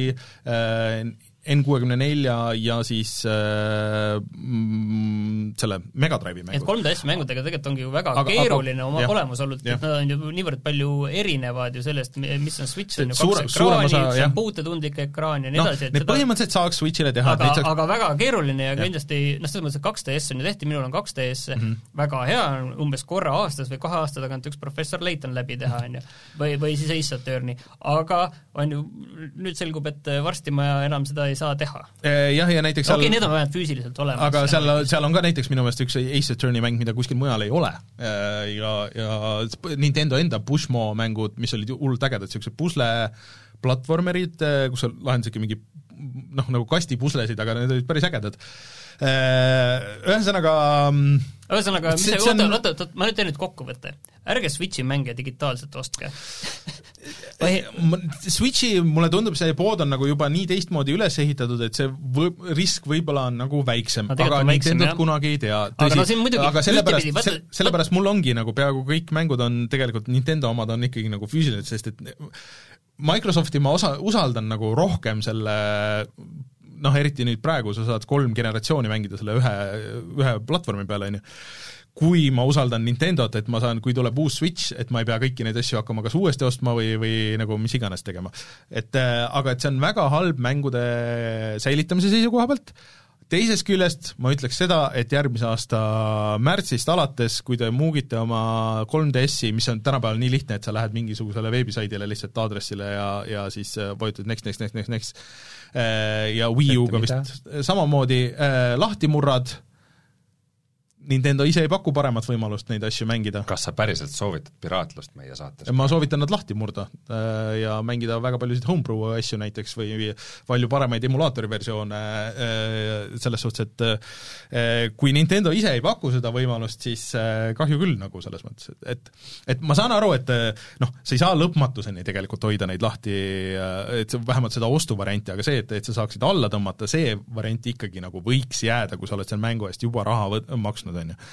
N kuuekümne nelja ja siis äh, mm, selle Mega Drive'i mängud. Et kolm D S mängudega tegelikult ongi ju väga aga, keeruline aga, oma jah, olemus olnud, et nad on ju niivõrd palju erinevad ju sellest, mis on Switch, on ju suure, kaks ekraani, see on puutetundlik ekraan ja nii no, edasi. Need põhimõtteliselt saaks Switchile teha. Aga, saaks... aga väga keeruline ja, ja. kindlasti, noh, selles mõttes, et kaks D S on ju tehti, minul on kaks D S, mm-hmm. väga hea, umbes korra aastas või kahe aasta tagant üks professor Layton läbi teha, on ju, või, või siis Ace Attorney. Aga on ju, nüüd selgub, et varsti ma enam seda ei saa teha. Jah, ja näiteks seal... Okei, need on vähemalt füüsiliselt olemas. Aga seal, seal on ka näiteks minu meelest üks Ace Attorney mäng, mida kuskil mujal ei ole. Ja, ja Nintendo enda Pushmo mängud, mis olid hullult ägedad, sellised pusle platvormerid, kus sa lahendasid mingi noh, nagu kasti puslesid, aga need olid päris ägedad. Ühesõnaga... Ühesõnaga, mis see, see on... oota, oota, ma nüüd teen nüüd kokkuvõtte. Ärge Switchi mänge digitaalselt ostke. Switchi, mulle tundub, see pood on nagu juba nii teistmoodi üles ehitatud, et see või, risk võib-olla on nagu väiksem, no, aga Nintendot kunagi ei tea. Tõsi, aga, no, aga sellepärast, ühtepidi, se, sellepärast mul ongi nagu peaaegu kõik mängud on tegelikult, Nintendo omad on ikkagi nagu füüsilised, sest et Microsofti ma osa, usaldan nagu rohkem selle noh, eriti nüüd praegu sa saad kolm generatsiooni mängida selle ühe, ühe platvormi peale, on ju. Kui ma usaldan Nintendot, et ma saan, kui tuleb uus Switch, et ma ei pea kõiki neid asju hakkama kas uuesti ostma või, või nagu mis iganes tegema. Et, aga et see on väga halb mängude säilitamise seisukoha pealt. Teisest küljest ma ütleks seda, et järgmise aasta märtsist alates, kui te muugite oma kolm D S-i, mis on tänapäeval nii lihtne, et sa lähed mingisugusele veebisaidile lihtsalt aadressile ja, ja siis vajutad next, next, next, next, next ja Wii U-ga vist samamoodi lahti murrad, Nintendo ise ei paku paremat võimalust neid asju mängida. Kas sa päriselt soovitad piraatlust meie saates? Ma soovitan nad lahti murda ja mängida väga paljusid homebrew asju näiteks või palju paremaid emulaatori versioone selles suhtes, et kui Nintendo ise ei paku seda võimalust, siis kahju küll nagu selles mõttes, et, et ma saan aru, et noh, sa ei saa lõpmatuseni tegelikult hoida neid lahti, et vähemalt seda ostuvarianti, aga see, et, et sa saaksid alla tõmmata, see variant ikkagi nagu võiks jääda, kui sa oled seal mängu eest juba raha võt- maksnud, on ju.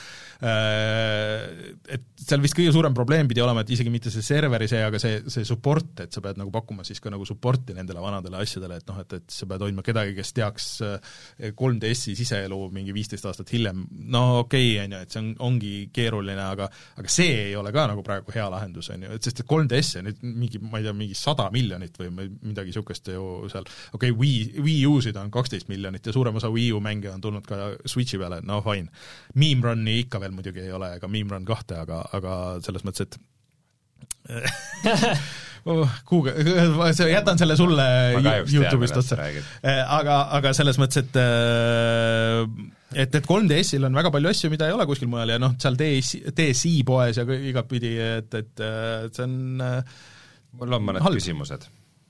Et seal vist kõige suurem probleem pidi olema, et isegi mitte see serveri see, aga see, see support, et sa pead nagu pakkuma siis ka nagu supporti nendele vanadele asjadele, et noh, et, et sa pead hoidma kedagi, kes teaks kolm D S-i siseelu mingi viisteist aastat hiljem, no okei okay,, on ju, et see on, ongi keeruline, aga, aga see ei ole ka nagu praegu hea lahendus, on ju, et sest et kolm D S-i on nüüd mingi, ma ei tea, mingi sada miljonit või midagi niisugust ju seal, okei okay,, Wii, Wii U-sid on kaksteist miljonit ja suurem osa Wii U mänge on tulnud ka Switchi peale, no fine. Meme Run'i ikka veel muidugi ei ole, ega Meme Run kahte, aga, aga selles mõttes, et kuuge, jätan selle sulle YouTube'ist otsa. Aga, aga selles mõttes, et et, et kolm D S-il on väga palju asju, mida ei ole kuskil mujal ja noh, seal D S I poes ja igatpidi, et, et see on mul on mõned halb. Küsimused.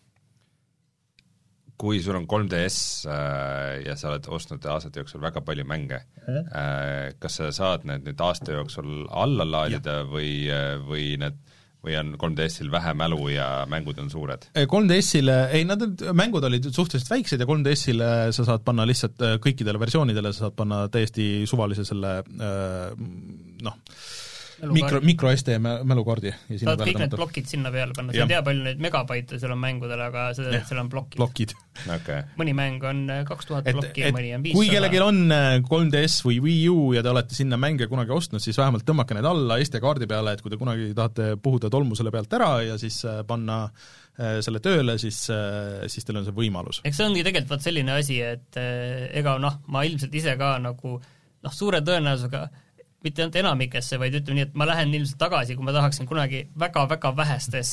Kui sul on kolm D S äh, ja sa oled ostnud aastate jooksul väga palju mänge, äh, kas sa saad need nüüd aasta jooksul alla laadida ja. või, või, need, või on kolm D S-il vähe mälu ja mängud on suured? kolm D S-ile, ei, nad mängud olid suhteliselt väiksed ja kolm D S-ile sa saad panna lihtsalt kõikidele versioonidele, sa saad panna täiesti suvalise selle äh, noh, mikro, mikro S D mälukaardi. Saad kõik need plokid sinna peale panna, sa ei tea palju neid megabaite seal on mängudele, aga seda, et seal on plokid. plokid. Okay. Mõni mäng on kaks tuhat plokki ja mõni on viissada. Kui kellelgi on kolm D S või Wii U ja te olete sinna mänge kunagi ostnud, siis vähemalt tõmmake need alla S D kaardi peale, et kui te kunagi tahate puhuda tolmu selle pealt ära ja siis panna selle tööle, siis, siis teil on see võimalus. Eks see ongi tegelikult vaat selline asi, et ega noh, ma ilmselt ise ka nagu noh, suure tõenäosusega mitte ainult enamikesse, vaid ütleme nii, et ma lähen ilmselt tagasi, kui ma tahaksin kunagi väga-väga vähestesse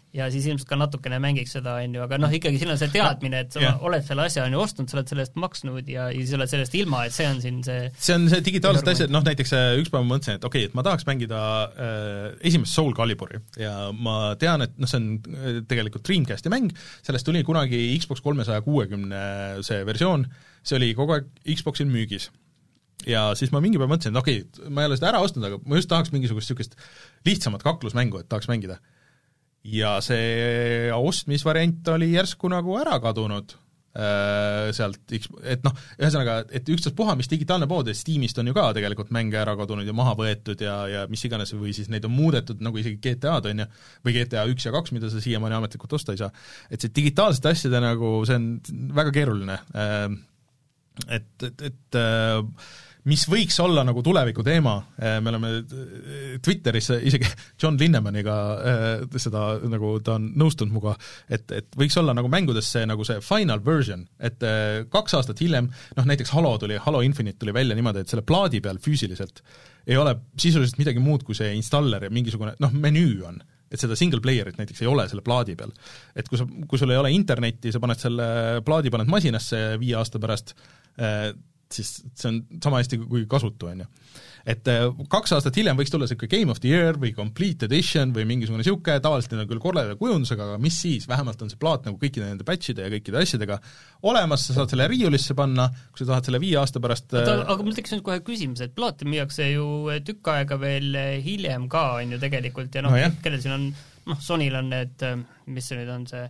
ja siis ilmselt ka natukene mängiks seda, on ju, aga noh, ikkagi siin on see teadmine, et sa yeah. oled selle asja on ju ostnud, sa oled selle eest maksnud ja, ja sa oled sellest ilma, et see on siin see see on see digitaalsed asjad, noh näiteks üks päev ma mõtlesin, et okei okay,, et ma tahaks mängida äh, esimest Soul Caliburi ja ma tean, et noh, see on tegelikult Dreamcasti mäng, sellest tuli kunagi Xbox kolmesaja kuuekümne see versioon, see oli kogu aeg Xboxil müügis. Ja siis ma mingi päev mõtlesin, et okei okay,, ma ei ole seda ära ostnud, aga ma just tahaks mingisugust niisugust lihtsamat kaklusmängu, et tahaks mängida. Ja see ostmisvariant oli järsku nagu ära kadunud äh, sealt, et noh, ühesõnaga, et ükstaspuha, mis digitaalne pood, et Steamist on ju ka tegelikult mänge ära kadunud ja maha võetud ja, ja mis iganes, või siis neid on muudetud, nagu isegi G T A-d on ju, või G T A üks ja kaks, mida sa siiamaani ametlikult osta ei saa. Et see digitaalsete asjade nagu, see on väga keeruline äh, et, et, et äh, mis võiks olla nagu tuleviku teema, me oleme Twitteris isegi John Linnemaniga seda nagu ta on nõustunud muga, et, et võiks olla nagu mängudes see, nagu see final version, et kaks aastat hiljem, noh näiteks Halo tuli, Halo Infinite tuli välja niimoodi, et selle plaadi peal füüsiliselt ei ole sisuliselt midagi muud kui see installer ja mingisugune, noh menüü on, et seda single playerit näiteks ei ole selle plaadi peal. Et kui, sa, kui sul ei ole internetti, sa paned selle plaadi, paned masinasse viie aasta pärast, siis see on sama hästi kui kasutu, on ju. Et kaks aastat hiljem võiks tulla selline Game of the Year või Complete Edition või mingisugune siuke, tavaliselt on küll korrale kujundusega, aga mis siis, vähemalt on see plaat nagu kõikide nende patchide ja kõikide asjadega olemas, sa saad selle riiulisse panna, kui sa tahad selle viie aasta pärast Oota, aga mul tekkis nüüd kohe küsimus, et plaati müüakse ju tükk aega veel hiljem ka, on ju tegelikult, ja noh, no, kellel siin on, noh, Sonyl on need, mis see nüüd on see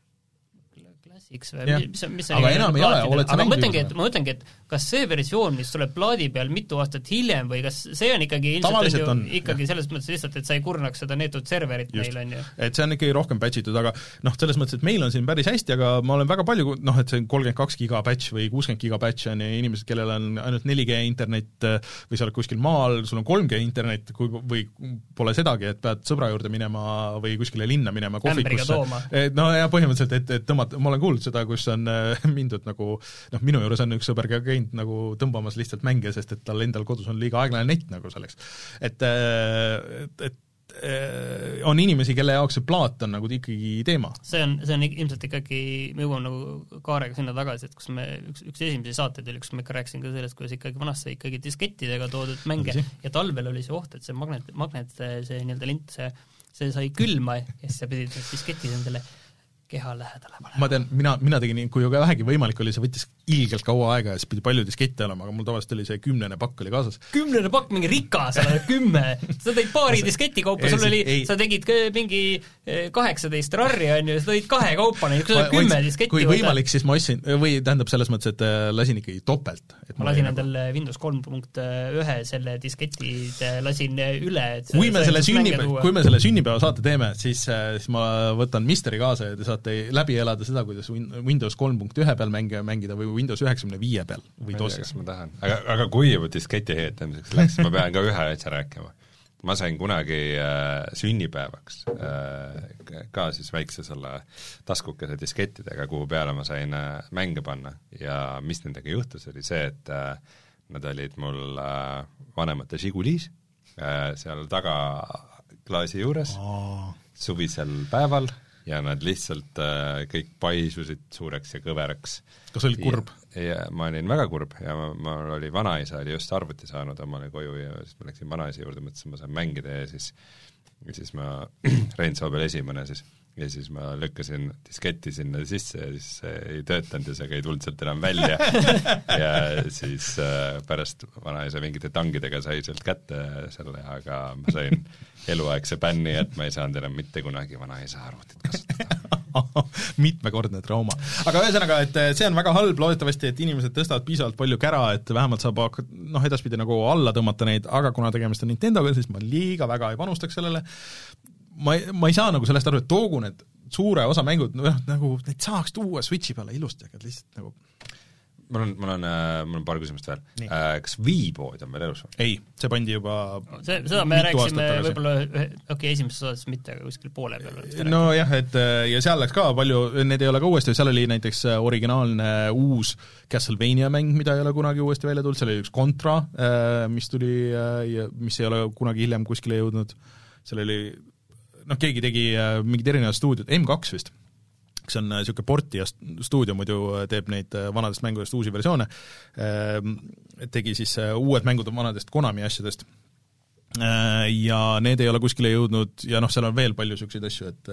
X või yeah. mis, mis aga enam ei ole, oled sa mänginud? Et, ma mõtlengi, et kas see versioon, mis tuleb plaadi peal mitu aastat hiljem või kas see on ikkagi ilmselt on ju, ikkagi selles mõttes lihtsalt, et sa ei kurnaks seda neetud serverit Just. Meil on ju. Et see on ikkagi rohkem patchitud, aga noh, selles mõttes, et meil on siin päris hästi, aga ma olen väga palju, noh, et see kolmkümmend kaks giga patch või kuuskümmend giga patch on ja inimesed, kellel on ainult neli G internet või sa oled kuskil maal, sul on kolm G internet kui, või pole sedagi, et pead sõbra juurde minema või kuskile linna minema kohvikusse. No ja põhimõtteliselt, et, et tõmmata, ma olen kuulnud seda, kus on mindud nagu, noh, minu juures on üks sõber käinud nagu tõmbamas lihtsalt mänge, sest et tal endal kodus on liiga aeglane net nagu selleks. Et, et, et on inimesi, kelle jaoks see plaat on nagu ikkagi teema. See on, see on ilmselt ikkagi, me jõuame nagu kaarega sinna tagasi, et kus me, üks, üks esimesi saateid oli, kus ma ikka rääkisin ka sellest, kuidas ikkagi vanasti ikkagi diskettidega toodud mänge ja talvel oli see oht, et see magnet, magnet see nii-öelda lint, see, see sai külma ja siis sa pidid disketid endale keha lähedale panema. Ma tean, mina, mina tegin, kui juba vähegi võimalik oli, see võttis ilgelt kaua aega ja siis pidi palju diskette olema, aga mul tavaliselt oli see kümnene pakk oli kaasas. Kümnene pakk, mingi rikas, sa oled kümme. Sa tõid paari disketi kaupa, sul oli, ei. Sa tegid mingi kaheksateist rarri, on ju, sa tõid kahe kaupa, kui sa oled kümme disketi. Kui võimalik, siis ma ostsin, või tähendab selles mõttes, et lasin ikkagi topelt. Ma lasin endal Windows kolm punkt üks selle disketid lasin üle. Kui me selle sünnipäeva, kui me selle sünnipäeva saate teeme, siis, siis ma võtan Misteri kaasa ja te saate läbi elada seda, kuidas Windows kolm punkt üks peal mänge mängida või Windows üheksakümne viie peal või DOS-is. Ma tahan. Aga, aga kui juba disketi heetamiseks läks, ma pean ka ühe asja rääkima. Ma sain kunagi äh, sünnipäevaks äh, ka siis väikse selle taskukese diskettidega, kuhu peale ma sain äh, mänge panna ja mis nendega juhtus, oli see, et äh, nad olid mul äh, vanemate Žigulis äh, seal taga klaasi juures oh. suvisel päeval ja nad lihtsalt äh, kõik paisusid suureks ja kõveraks. Kas olid kurb? Ja, ja ma olin väga kurb ja ma, ma oli vanaisa, oli just arvuti saanud omale koju ja siis ma läksin vanaisa juurde, mõtlesin, ma saan mängida ja siis, ja siis ma Rainsoo peal esimene siis ja siis ma lükkasin disketti sinna sisse ja siis see ei töötanud ja see ei tulnud sealt enam välja ja siis äh, pärast vanaisa mingite tangidega sai sealt kätte selle, aga ma sain eluaegse bänni, et ma ei saanud enam mitte kunagi vanaisa arvutit kasutada. Mitmekordne trauma. Aga ühesõnaga, et see on väga halb, loodetavasti, et inimesed tõstavad piisavalt palju kära, et vähemalt saab noh, edaspidi nagu alla tõmmata neid, aga kuna tegemist on Nintendoga, siis ma liiga väga ei panustaks sellele. Ma ei, ma ei saa nagu sellest aru, et toogu need suure osa mängud, no, nagu neid saaks tuua Switchi peale ilusti, aga lihtsalt nagu mul on, mul on, mul on paar küsimust veel. Kas Wii-pood on veel elus? Ei, see pandi juba see, seda me rääkisime võib-olla, okei, okay, esimeses osas mitte, aga kuskil poole peal. No jah, et ja seal läks ka palju, need ei ole ka uuesti, seal oli näiteks originaalne uus Castlevania mäng, mida ei ole kunagi uuesti välja tulnud, seal oli üks Contra, mis tuli ja mis ei ole kunagi hiljem kuskile jõudnud, seal oli noh, keegi tegi mingid erinevad stuudiod, M kaks vist, kes on niisugune porti ja stuudio muidu teeb neid vanadest mängudest uusi versioone, tegi siis uued mängud vanadest Konami asjadest ja need ei ole kuskile jõudnud ja noh, seal on veel palju niisuguseid asju, et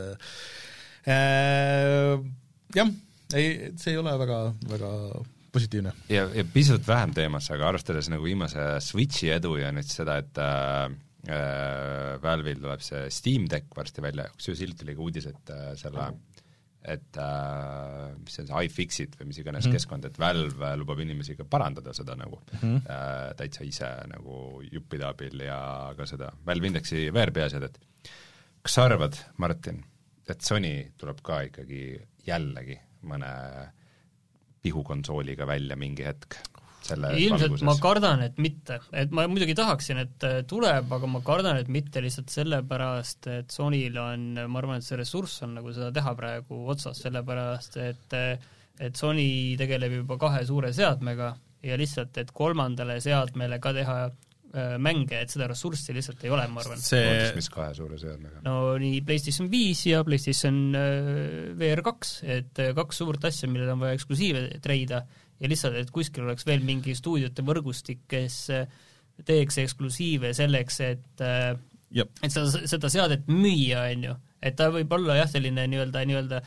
äh, jah, ei, see ei ole väga, väga positiivne. Ja, ja pisut vähem teemasse, aga arvestades nagu viimase Switchi edu ja nüüd seda, et äh, Valve'il tuleb see Steam Deck varsti välja, kusjuures hiljuti oli ka uudis, et äh, selle et äh, mis see on see iFixit või mis iganes mm. keskkond, et Valve lubab inimesi ka parandada seda nagu mm. äh, täitsa ise nagu juppide abil ja ka seda Valve Indexi V R P asjad, et kas sa arvad, Martin, et Sony tuleb ka ikkagi jällegi mõne pihukonsooliga välja mingi hetk? Ilmselt valguses. Ma kardan, et mitte. Et ma muidugi tahaksin, et tuleb, aga ma kardan, et mitte lihtsalt sellepärast, et Sonyl on, ma arvan, et see ressurss on nagu seda teha praegu otsas, sellepärast, et, et Sony tegeleb juba kahe suure seadmega ja lihtsalt, et kolmandale seadmele ka teha mänge, et seda ressurssi lihtsalt ei ole, ma arvan. See... mis kahe suure seadmega? No nii PlayStation viis ja PlayStation V R kaks, et kaks suurt asja, millel on vaja eksklusiive treida ja lihtsalt, et kuskil oleks veel mingi stuudiote võrgustik, kes teeks eksklusiive selleks, et, et seda, seda seadet müüa, on ju. Et ta võib olla jah, selline nii-öelda, nii-öelda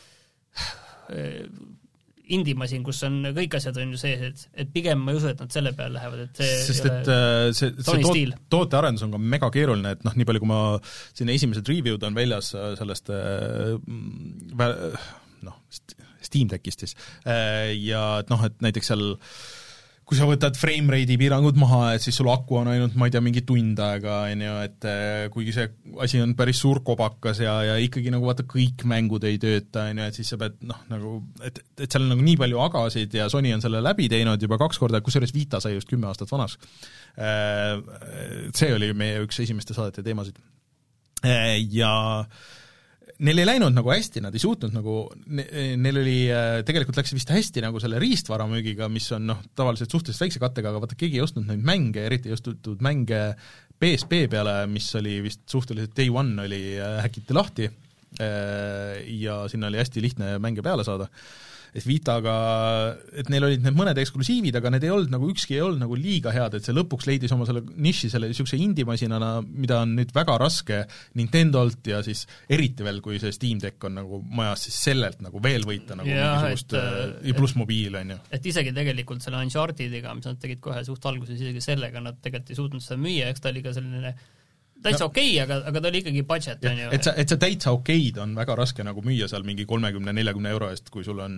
indimasin, kus on kõik asjad on ju sees, et, et pigem ma ei usu, et nad selle peale lähevad, et see sest et see, see toot, tootearendus on ka mega keeruline, et noh, nii palju kui ma siin esimesed review'd on väljas sellest noh, Steam Deckist siis ja et noh, et näiteks seal kui sa võtad frame rate'i piirangud maha, et siis sul aku on ainult, ma ei tea, mingi tund aega, on ju, et kuigi see asi on päris suur kobakas ja, ja ikkagi nagu vaata, kõik mängud ei tööta, on ju, et siis sa pead noh, nagu, et, et seal on nagu nii palju agasid ja Sony on selle läbi teinud juba kaks korda, kusjuures Vita sai just kümme aastat vanaks. See oli meie üks esimeste saadete teemasid. Ja neil ei läinud nagu hästi, nad ei suutnud nagu, neil oli, tegelikult läks vist hästi nagu selle riistvara müügiga, mis on noh, tavaliselt suhteliselt väikse kattega, aga vaata, keegi ei ostnud neid mänge, eriti ei ostutud mänge P S P peale, mis oli vist suhteliselt day one oli häkiti lahti ja sinna oli hästi lihtne mänge peale saada. Et Vitaga, et neil olid need mõned eksklusiivid, aga need ei olnud nagu, ükski ei olnud nagu liiga head, et see lõpuks leidis oma selle niši selle niisuguse indie-masinana, mida on nüüd väga raske Nintendolt ja siis eriti veel, kui see Steam Deck on nagu majas, siis sellelt nagu veel võita nagu ja, mingisugust et, pluss mobiil, on ju. Et isegi tegelikult selle Unchartediga, mis nad tegid kohe suht alguses, isegi sellega nad tegelikult ei suutnud seda müüa, eks ta oli ka selline täitsa no, okei okay,, aga, aga ta oli ikkagi budget, on ju. Et sa, et sa täitsa okeid on väga raske nagu müüa seal mingi kolmekümne neljakümne euro eest, kui sul on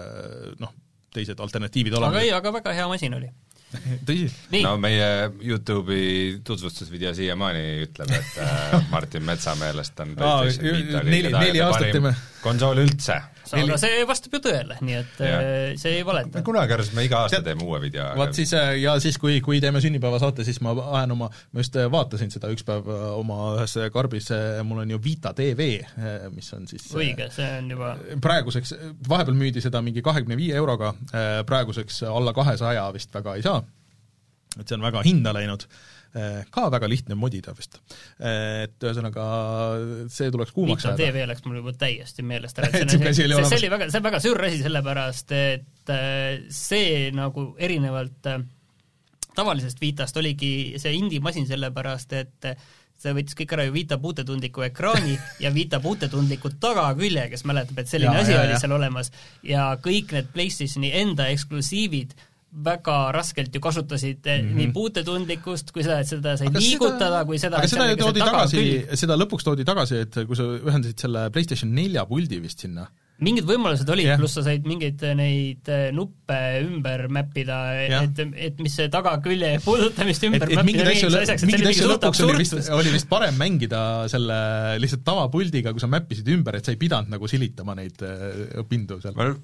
noh, teised alternatiivid olemas. Aga ei, aga väga hea masin oli. Tõsi? No meie YouTube'i tutvustusvideo siiamaani ütleb, et äh, Martin Metsa meelest on PlayStation Vita kõige taega parim konsool üldse. Aga see vastab ju tõele, nii et ja. See ei valeta. Kunagi arvas, me iga aasta teeme uue video. Vaat siis, ja siis, kui, kui teeme sünnipäeva saate, siis ma ajan oma, ma just vaatasin seda üks päev oma ühes karbis, mul on ju Vita T V, mis on siis õige, see on juba praeguseks, vahepeal müüdi seda mingi kahekümne viie euroga, praeguseks alla kahesaja vist väga ei saa, et see on väga hinda läinud, ka väga lihtne modida vist. Et ühesõnaga see tuleks kuumaks jääda. Vita T V läks mul juba täiesti meelest ära, et see, see, see, see oli väga, see on väga sürr asi sellepärast, et see nagu erinevalt tavalisest Vitast oligi see indie-masin sellepärast, et see võttis kõik ära ju Vita puutetundliku ekraani ja Vita puutetundliku tagakülje, kes mäletab, et selline ja, asi ja, oli ja. Seal olemas ja kõik need PlayStationi enda eksklusiivid väga raskelt ju kasutasid mm -hmm. nii puutetundlikkust, kui seda, et seda sai aga liigutada, seda, kui seda aga seda ju toodi tagasi, seda lõpuks toodi tagasi, et kui sa ühendasid selle PlayStation nelja puldi vist sinna. Mingid võimalused olid yeah., pluss sa said mingeid neid nuppe ümber mäppida, yeah. et, et mis see tagakülje puudutamist ümber et, et mingid asju, mingid asju lõpuks oli vist, oli vist parem mängida selle lihtsalt tavapuldiga, kui sa mäppisid ümber, et sa ei pidanud nagu silitama neid pindu seal. Ma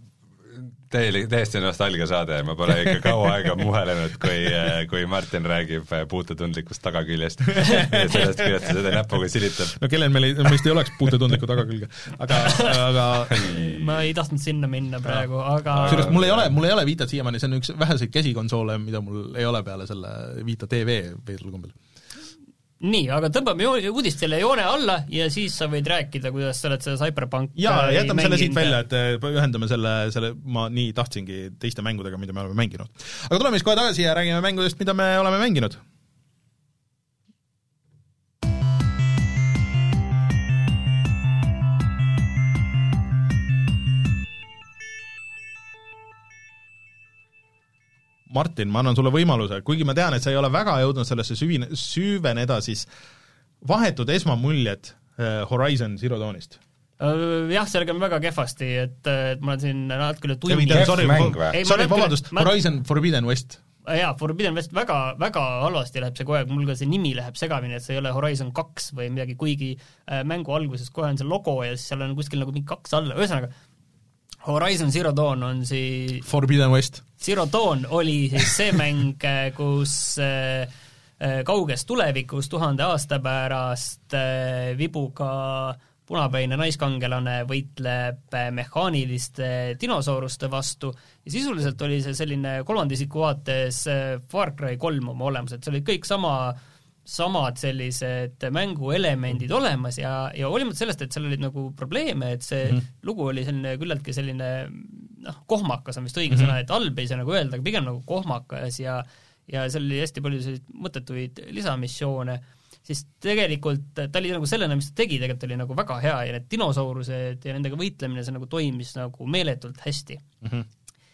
Täieli, täiesti nostalgia saade, ma pole ikka kaua aega muhelenud, kui, kui Martin räägib puutetundlikust tagaküljest ja sellest, kuidas ta seda näpuga silitab. No kellel meil ei, meist ei oleks puutetundlikku tagakülge, aga, aga ma ei tahtnud sinna minna praegu, aga Süürast, mul ei ole, mul ei ole Vita siiamaani, see on üks väheseid käsikonsoole, mida mul ei ole peale selle Vita T V veelkombel. nii, aga tõmbame uudistele joone alla ja siis sa võid rääkida, kuidas sa oled seda Cyberpunk jaa, jätame selle siit välja, et ühendame selle, selle, ma nii tahtsingi teiste mängudega, mida me oleme mänginud. Aga tuleme siis kohe tagasi ja räägime mängudest, mida me oleme mänginud. Martin, ma annan sulle võimaluse, kuigi ma tean, et sa ei ole väga jõudnud sellesse süvine, süveneda, siis vahetud esmamuljed Horizon Zero Dawnist. Jah, sellega on väga kehvasti, et, et ma olen siin natuke üle tunni. Sorry, sorry, vabandust, Horizon Forbidden West. Jaa, Forbidden West väga, väga halvasti läheb see kohe, mul ka see nimi läheb segamini, et see ei ole Horizon kaks või midagi, kuigi mängu alguses kohe on see logo ja siis seal on kuskil nagu mingi kaks alla, ühesõnaga Horizon Zero Dawn on siis Forbidden West. Zero Dawn oli siis see mäng, kus kauges tulevikus tuhande aasta pärast vibuga punapäine naiskangelane võitleb mehaaniliste dinosauruste vastu ja sisuliselt oli see selline kolmandisiku vaates Far Cry kolm oma olemus, et see oli kõik sama samad sellised mänguelemendid olemas ja, ja olimata sellest, et seal olid nagu probleeme, et see mm -hmm. lugu oli selline küllaltki selline noh, kohmakas on vist õige mm -hmm. sõna, et halb ei saa nagu öelda, aga pigem nagu kohmakas ja ja seal oli hästi palju selliseid mõttetuid lisamissioone, siis tegelikult ta oli nagu sellena, mis ta tegi, tegelikult oli nagu väga hea ja need dinosaurused ja nendega võitlemine, see nagu toimis nagu meeletult hästi. Mm -hmm.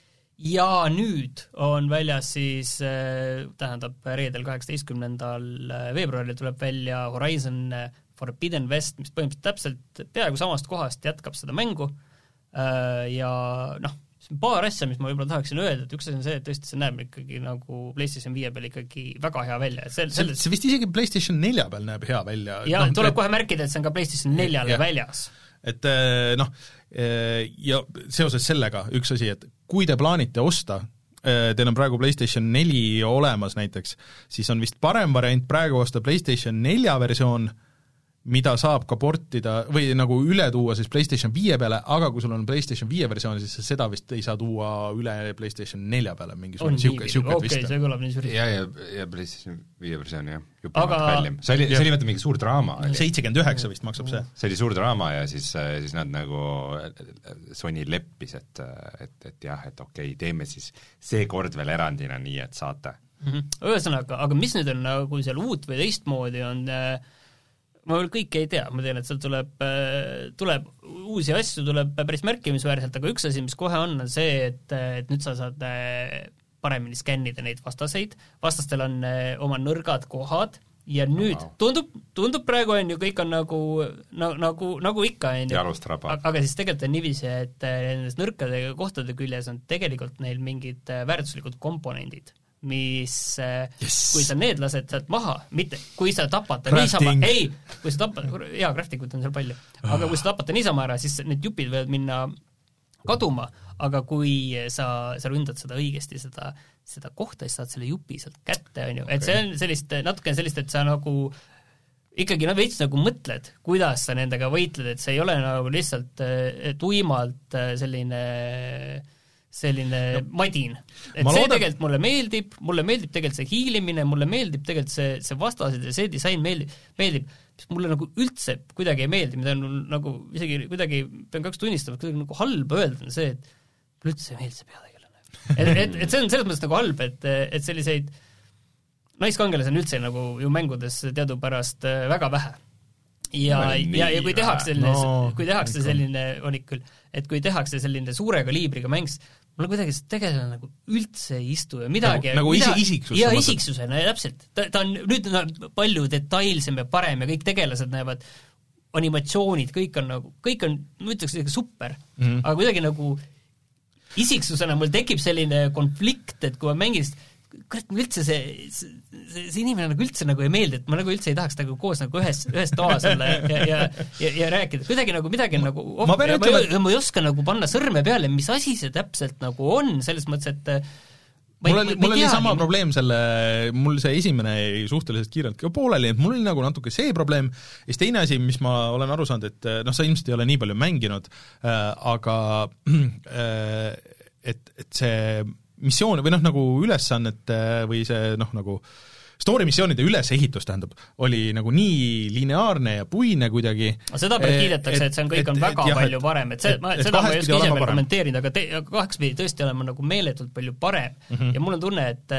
Ja nüüd on väljas siis, tähendab, reedel kaheksateistkümnendal veebruaril tuleb välja Horizon Forbidden West, mis põhimõtteliselt täpselt peaaegu samast kohast jätkab seda mängu ja noh, paar asja, mis ma võib-olla tahaksin öelda, et üks asi on see, et tõesti see näeb ikkagi nagu PlayStation viie peal ikkagi väga hea välja. See, see, see vist isegi PlayStation nelja peal näeb hea välja. Ja no, tuleb et... kohe märkida, et see on ka PlayStation neljale väljas. Et noh, ja seoses sellega üks asi, et kui te plaanite osta, teil on praegu PlayStation neli olemas näiteks, siis on vist parem variant praegu osta PlayStation nelja versioon, mida saab ka portida või nagu üle tuua siis PlayStation viie peale, aga kui sul on PlayStation viie versioon, siis seda vist ei saa tuua üle PlayStation nelja peale mingisugune siuke, siuke okay, vist. See kõlab nii suri. Ja, ja, ja PlayStation viie versioon, jah. Aga... Kallim. See oli, see oli võtta mingi suur draama. seitsekümmend üheksa vist maksab see. See oli suur draama ja siis, siis nad nagu Sony leppis, et, et, et jah, et okei, teeme siis seekord veel erandina nii, et saate. Mm-hmm. Ühesõnaga, aga mis nüüd on nagu seal uut või teistmoodi on ma veel kõike ei tea, ma tean, et seal tuleb, tuleb uusi asju, tuleb päris märkimisväärselt, aga üks asi, mis kohe on, on see, et, et nüüd sa saad paremini skännida neid vastaseid, vastastel on oma nõrgad kohad ja nüüd wow. tundub, tundub praegu on ju, kõik on nagu, nagu, nagu, nagu ikka on ju, aga siis tegelikult on niiviisi, et nendes nõrkade kohtade küljes on tegelikult neil mingid väärtuslikud komponendid, mis yes. kui sa need lased sealt maha, mitte kui sa tapad ta niisama, ei, kui sa tapad, jaa, craftingut on seal palju, aga kui sa tapad ta niisama ära, siis need jupid võivad minna kaduma, aga kui sa, sa ründad seda õigesti, seda, seda kohta, siis saad selle jupi sealt kätte, on ju, et see on sellist, natuke sellist, et sa nagu ikkagi no, veits nagu mõtled, kuidas sa nendega võitled, et see ei ole nagu lihtsalt tuimalt selline selline no, madin. Et see loodan... tegelikult mulle meeldib, mulle meeldib tegelikult see hiilimine, mulle meeldib tegelikult see, see vastased ja see disain meeldib, meeldib, mis mulle nagu üldse kuidagi ei meeldi, mida on nagu isegi kuidagi, pean kaks tunnistama, kuidagi nagu halba öelda on see, et mulle üldse ei meeldi see peategelane. Et, et, et see on selles mõttes nagu halb, et, et selliseid naiskangelasi on üldse nagu ju mängudes teadupärast väga vähe. Ja, ja, ja kui tehakse selline, no, kui tehakse selline, on ikka küll, et kui tehakse selline suure kaliibriga mängs, mulle kuidagi see tegelane nagu üldse ei istu ja midagi nagu, nagu mida, isiksus ja isiksusena, ja täpselt, ta, ta on nüüd no, palju detailsem ja parem ja kõik tegelased näevad animatsioonid, kõik on nagu, kõik on, ma ütleks isegi super, mm-hmm. aga kuidagi nagu isiksusena mul tekib selline konflikt, et kui ma mängin kurat, mul üldse see, see, see inimene nagu üldse nagu ei meeldi, et ma nagu üldse ei tahaks nagu koos nagu ühes, ühes toas olla ja, ja, ja, ja rääkida. Kuidagi nagu midagi nagu oh, ma, ja, ütlema, ma, ma ei oska nagu panna sõrme peale, mis asi see täpselt nagu on, selles mõttes, et mul oli, mul oli sama probleem selle, mul see esimene suhteliselt kiirelt pooleli, et mul oli nagu natuke see probleem, ja siis teine asi, mis ma olen aru saanud, et noh, sa ilmselt ei ole nii palju mänginud, äh, aga äh, et, et see missioon või noh, nagu ülesannete või see noh, nagu story missioonide ülesehitus, tähendab, oli nagu nii lineaarne ja puine kuidagi. Seda pärast kiidetakse, et see on kõik on väga et, palju et, parem, et, see, et, ma, et seda ma ei oska ise veel kommenteerida, aga te, kaheks pidi tõesti olema nagu meeletult palju parem mm -hmm. ja mul on tunne, et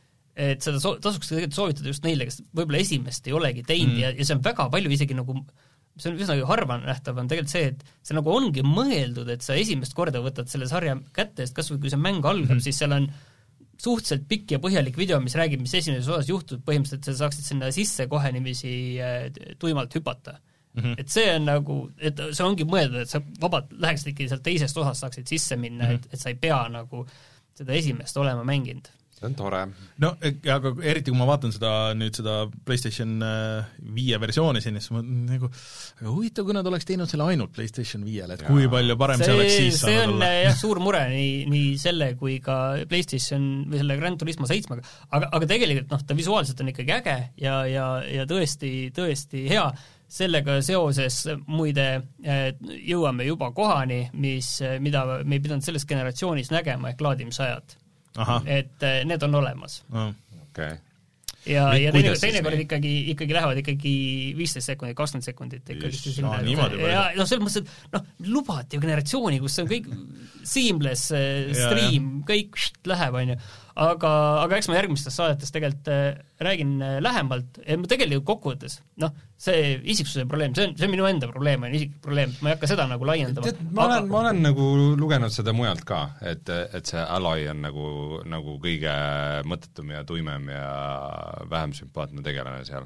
et seda so, tasuks tegelikult soovitada just neile, kes võib-olla esimest ei olegi teinud mm. ja, ja see on väga palju isegi nagu see on üsna harva nähtav, on tegelikult see, et see nagu ongi mõeldud, et sa esimest korda võtad selle sarja kätte, sest kas või kui see mäng algab mm., siis seal on suhteliselt pikk ja põhjalik video, mis räägib, mis esimeses osas juhtub, põhimõtteliselt sa saaksid sinna sisse kohe niiviisi tuimalt hüpata. Mm -hmm. et see on nagu, et see ongi mõeldud, et sa vabalt läheksid ikkagi sealt teisest osast saaksid sisse minna mm, -hmm. et, et sa ei pea nagu seda esimest olema mänginud. See on tore. No aga eriti kui ma vaatan seda nüüd seda PlayStation viie versiooni siin, siis ma nagu huvitav, kui nad oleks teinud selle ainult PlayStation viiele, et ja. kui palju parem see, see oleks siis see on olla. Jah, suur mure nii, nii selle kui ka PlayStation või selle Gran Turismo seitsmega, aga, aga tegelikult noh, ta visuaalselt on ikkagi äge ja, ja, ja tõesti, tõesti hea. Sellega seoses muide jõuame juba kohani, mis, mida me ei pidanud selles generatsioonis nägema, ehk laadimisajad. Aha. Et need on olemas oh. okay. ja, ja teine, teine kord ikkagi, ikkagi lähevad ikkagi viisteist sekundit, kakskümmend sekundit ikkagi no, ja noh, selles mõttes, et noh, lubati ju generatsiooni, kus see on kõik seamless stream, kõik št, läheb, on ju, aga, aga eks ma järgmistes saadetes tegelikult räägin lähemalt, ja ma tegelikult kokkuvõttes, noh, see isiksuse probleem, see on, see on minu enda probleem, on isiklik probleem, ma ei hakka seda nagu laiendama. Ma olen, aga... ma olen nagu lugenud seda mujalt ka, et, et see Aloy on nagu, nagu kõige mõttetum ja tuimem ja vähem sümpaatne tegelane seal.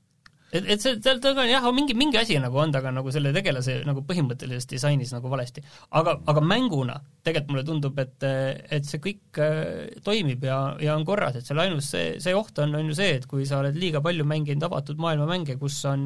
Et, et see, tal on jah, mingi, mingi asi nagu on, aga nagu selle tegelase nagu põhimõttelises disainis nagu valesti. Aga, aga mänguna tegelikult mulle tundub, et, et see kõik toimib ja, ja on korras, et selle ainus see, see oht on, on ju see, et kui sa oled liiga palju mänginud avatud maailma mänge, kus on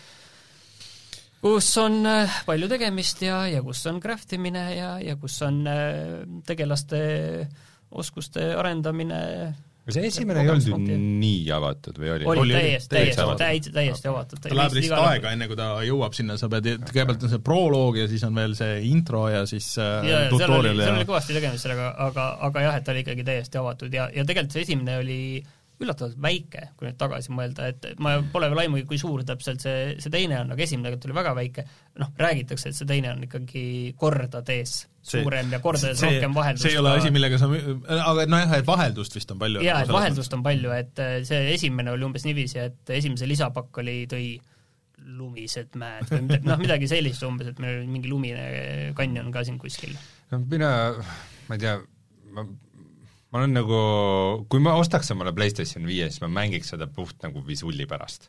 kus on palju tegemist ja, ja kus on craftimine ja, ja kus on tegelaste oskuste arendamine. See esimene ei olnud ju nii avatud või oli? Oli, oli täiesti, täiesti, täiesti, täiesti avatud. Ta läheb lihtsalt aega, enne kui ta jõuab sinna, sa pead, kõigepealt on see proloog ja siis on veel see intro ja siis ja, tutorial. Seal oli kõvasti tegemist sellega, aga, aga jah, et ta oli ikkagi täiesti avatud ja, ja tegelikult see esimene oli üllatavalt väike, kui nüüd tagasi mõelda, et ma pole veel aimugi, kui suur täpselt see, see teine on, aga esimene tegelikult oli väga väike, noh, räägitakse, et see teine on ikkagi kordades suurem see, ja kordades see, rohkem vaheldust. See ei ole asi, millega sa, aga no jah, et vaheldust vist on palju. Jaa, et vaheldust on palju, et see esimene oli umbes niiviisi, et esimese lisapakk oli, tõi lumised mäed või midagi, noh, midagi sellist umbes, et meil oli mingi lumine kanjon ka siin kuskil. No mina, ma ei tea, ma ma olen nagu, kui ma ostaks omale PlayStation viie, siis ma mängiks seda puht nagu visulli pärast.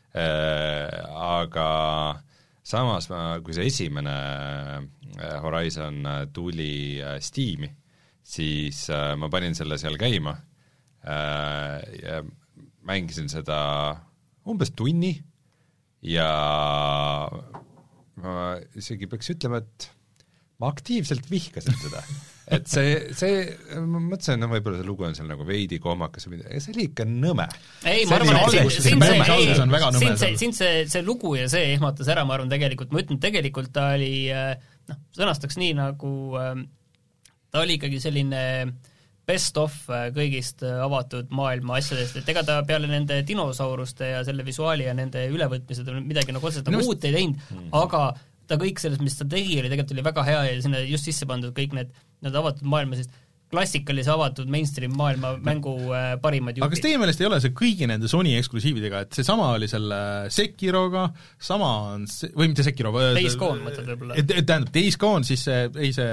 Aga samas ma, kui see esimene Horizon tuli Steam'i, siis ma panin selle seal käima ja mängisin seda umbes tunni ja ma isegi peaks ütlema, et ma aktiivselt vihkasin seda. Et see, see, ma mõtlesin, no võib-olla see lugu on seal nagu veidi kohmakas, see oli ikka nõme. Ei, ma arvan, et siin see, siin see, see lugu ja see ehmatas ära, ma arvan tegelikult, ma ütlen, tegelikult ta oli, noh, sõnastaks nii nagu, ta oli ikkagi selline best of kõigist avatud maailma asjadest, et ega ta peale nende dinosauruste ja selle visuaali ja nende ülevõtmised midagi nagu otseselt nagu uut ei teinud, mm. aga ta kõik sellest, mis ta tegi, oli tegelikult oli väga hea ja sinna just sisse pandud kõik need, need avatud maailma, sest klassikalise avatud mainstream maailma mängu äh, parimad jupid. aga kas teie meelest ei ole see kõigi nende Sony eksklusiividega, et see sama oli selle Sekiroga, sama on see, või mitte Sekiro, Days Gone mõtled võib-olla. Et, et tähendab, Days Gone, siis see, ei see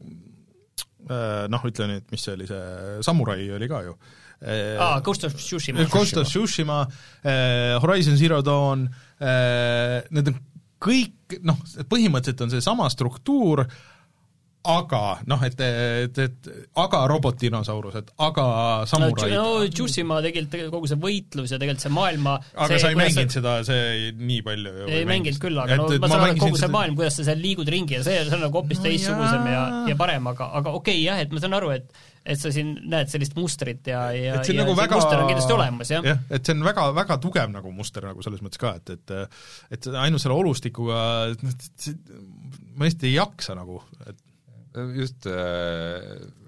noh, ütle nüüd, mis see oli, see Samurai oli ka ju. Aa, Ghost of Tsushima. Ghost of Tsushima, Horizon Zero Dawn, need on kõik, noh, põhimõtteliselt on see sama struktuur, aga noh, et, et, et aga robotdinosaurused, aga samuraid. No, no Tsushima tegelikult kogu see võitlus ja tegelikult see maailma aga see, sa ei mänginud see, seda, see nii palju ju ei mänginud küll, aga et, no, ma saan aru kogu see maailm, kuidas sa seal liigud ringi ja see, see on nagu hoopis no, teistsugusem ja, ja parem, aga, aga okei okay, jah, et ma saan aru, et et sa siin näed sellist mustrit ja, ja, ja nagu see väga, muster on kindlasti olemas, jah. jah, et see on väga, väga tugev nagu muster nagu selles mõttes ka, et, et, et ainult selle olustikuga ma hästi ei jaksa nagu, et just äh,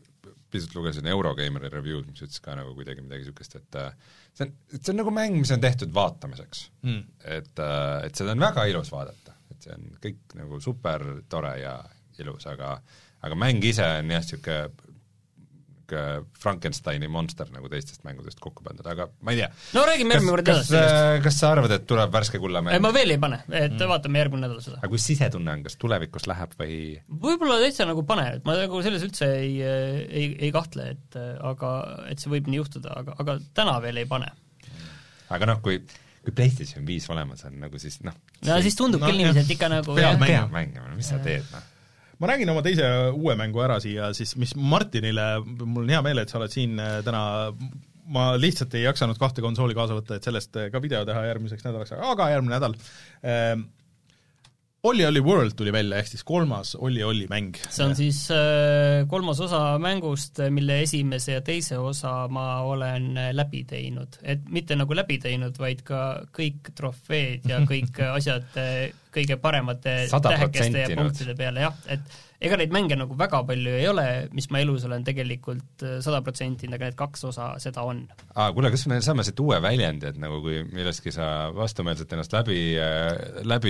pisut lugesin Eurogeimeri review'd, mis ütles ka nagu kuidagi midagi niisugust, et see on, see on nagu mäng, mis on tehtud vaatamiseks mm.. Et, et seda on väga ilus vaadata, et see on kõik nagu super tore ja ilus, aga aga mäng ise on jah, niisugune Frankensteini monster nagu teistest mängudest kokku pandud, aga ma ei tea. No räägime järgmine kord edasi. Kas, kas sa arvad, et tuleb värske kulla mäng? Ma veel ei pane, et mm. vaatame järgmine nädal seda. Aga kui sisetunne on, kas tulevikus läheb või? Võib-olla täitsa nagu pane, et ma nagu selles üldse ei, ei, ei kahtle, et, aga, et see võib nii juhtuda, aga, aga täna veel ei pane. Aga noh, kui, kui PlayStation viis olemas on, nagu siis noh no siis tundub no, küll niiviisi, et ikka nagu peab mängima, mängima, mis sa teed, noh? Ma räägin oma teise uue mängu ära siia, siis mis Martinile, mul on hea meel, et sa oled siin täna, ma lihtsalt ei jaksanud kahte konsooli kaasa võtta, et sellest ka video teha järgmiseks nädalaks, aga järgmine nädal ähm, Olli Olli World tuli välja, ehk siis kolmas Olli Olli mäng. See on siis äh, kolmas osa mängust, mille esimese ja teise osa ma olen läbi teinud. Et mitte nagu läbi teinud, vaid ka kõik trofeed ja kõik asjad kõige paremate tähekeste ja punktide peale, jah. Et ega neid mänge nagu väga palju ei ole, mis ma elus olen tegelikult sada protsenti, aga need kaks osa seda on. Aa, kuule, kas me saame siit uue väljendi, et nagu kui millestki sa vastumeelselt ennast läbi, läbi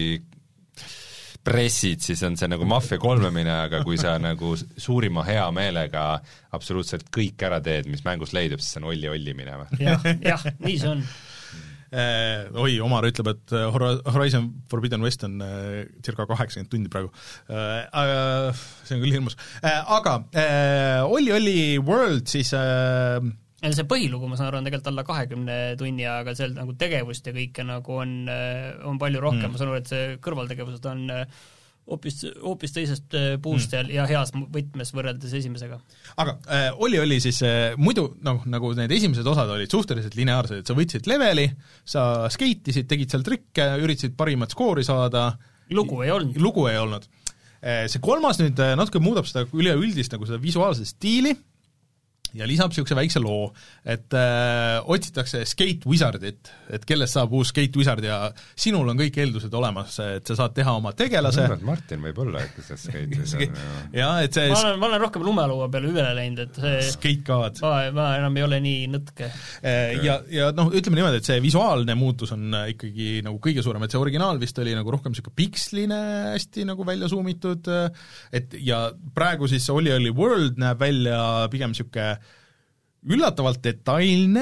pressid, siis on see nagu maffia kolmemine, aga kui sa nagu suurima hea meelega absoluutselt kõik ära teed, mis mängus leidub, siis see on olli-olli minema. jah, jah, nii see on. Eh, oi, Omar ütleb, et Horizon Forbidden West on eh, circa kaheksakümmend tundi praegu. Eh, see on küll hirmus. Eh, aga eh, olli-olli World siis eh, ja see põhilugu, ma saan aru, on tegelikult alla kahekümne tunni, aga seal nagu tegevust ja kõike nagu on, on palju rohkem mm., ma saan aru, et see kõrvaltegevused on hoopis, hoopis teisest puust mm. ja heas võtmes võrreldes esimesega. Aga äh, oli, oli siis äh, muidu noh, nagu need esimesed osad olid suhteliselt lineaarsed, et sa võtsid leveli, sa skeitisid, tegid seal trikke, üritasid parimat skoori saada. Lugu ei olnud. Lugu ei olnud. Äh, see kolmas nüüd natuke muudab seda üleüldist nagu seda visuaalset stiili, ja lisab niisuguse väikse loo, et äh, otsitakse Skate Wizardit, et kellest saab uus Skate Wizard ja sinul on kõik eeldused olemas, et sa saad teha oma tegelase. Martin võib olla, et see Skate Wizard. ja, et see ma olen, ma olen rohkem lumelua peale üle läinud, et see Skate God. Ma, ma enam ei ole nii nõtke. Ja, ja noh, ütleme niimoodi, et see visuaalne muutus on ikkagi nagu kõige suurem, et see originaal vist oli nagu rohkem niisugune piksline, hästi nagu välja suumitud, et ja praegu siis Olli Olli World näeb välja pigem niisugune üllatavalt detailne,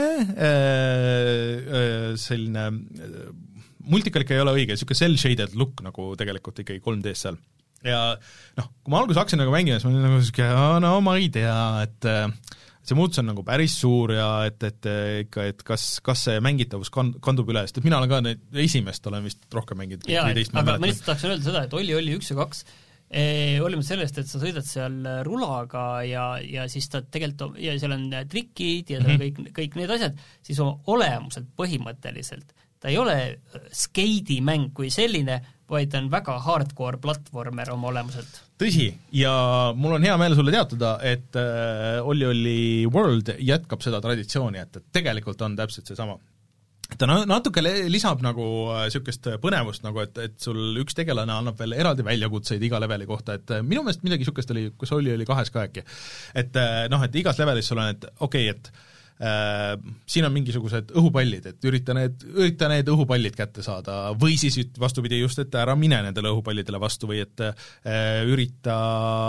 selline, multikalik ei ole õige, niisugune cell-shaded look nagu tegelikult ikkagi kolm D-s seal. Ja noh, kui ma alguses hakkasin nagu mängima, siis ma olin nagu niisugune, no ma ei tea, et see muutus on nagu päris suur ja et, et ikka, et kas, kas see mängitavus kandub üle, sest et mina olen ka neid esimest, olen vist rohkem mänginud. Jaa, aga ma lihtsalt tahaksin öelda seda, et Olli Olli üks ja kaks olimata sellest, et sa sõidad seal rulaga ja, ja siis ta tegelikult, ja seal on trikid ja mm-hmm. kõik, kõik need asjad, siis oma olemuselt põhimõtteliselt ta ei ole skeidimäng kui selline, vaid ta on väga hardcore platvormer oma olemuselt. Tõsi, ja mul on hea meel sulle teatada, et äh, Olli Olli World jätkab seda traditsiooni, et, et tegelikult on täpselt see sama. Ta natuke lisab nagu niisugust põnevust, nagu et, et sul üks tegelane annab veel eraldi väljakutseid iga leveli kohta, et minu meelest midagi niisugust oli, kus oli, oli kahes ka äkki. Et noh, et igas levelis sul on, et okei okay,, et äh, siin on mingisugused õhupallid, et ürita need, ürita need õhupallid kätte saada või siis vastupidi just, et ära mine nendele õhupallidele vastu või et äh, ürita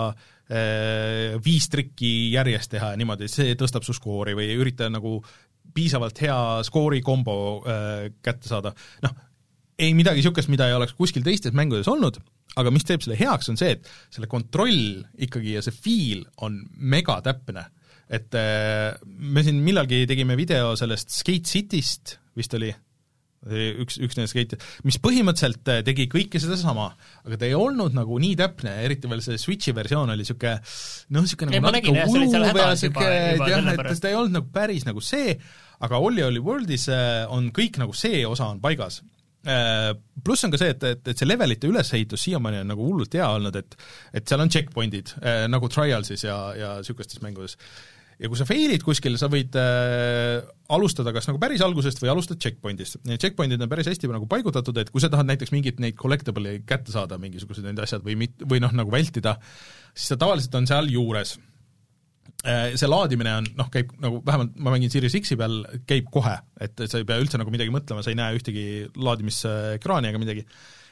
äh, viis trikki järjest teha ja niimoodi, see tõstab su skoori või ürita nagu piisavalt hea skoori kombo äh, kätte saada. Noh, ei midagi niisugust, mida ei oleks kuskil teistes mängudes olnud, aga mis teeb selle heaks, on see, et selle kontroll ikkagi ja see feel on mega täpne. Et äh, me siin millalgi tegime video sellest Skate Cityst, vist oli üks, üks need skate, mis põhimõtteliselt tegi kõike seda sama, aga ta ei olnud nagu nii täpne, eriti veel see Switchi versioon oli niisugune noh, niisugune nagu natuke uluv ja niisugune, et ta ei olnud nagu päris nagu see, aga Olli Olli Worldis on kõik nagu see osa on paigas. Pluss on ka see, et, et, et see levelite ülesehitus siiamaani on nagu hullult hea olnud, et, et seal on checkpointid nagu Trialsis ja, ja niisugustes mängudes. Ja kui sa failid kuskil, sa võid äh, alustada kas nagu päris algusest või alustad checkpointist. Need checkpointid on päris hästi nagu paigutatud, et kui sa tahad näiteks mingit neid collectible'i kätte saada, mingisugused need asjad või, mit, või noh, nagu vältida, siis ta tavaliselt on seal juures. see laadimine on, noh, käib nagu, vähemalt ma mängin Series X-i peal, käib kohe, et sa ei pea üldse nagu midagi mõtlema, sa ei näe ühtegi laadimisekraani ega midagi.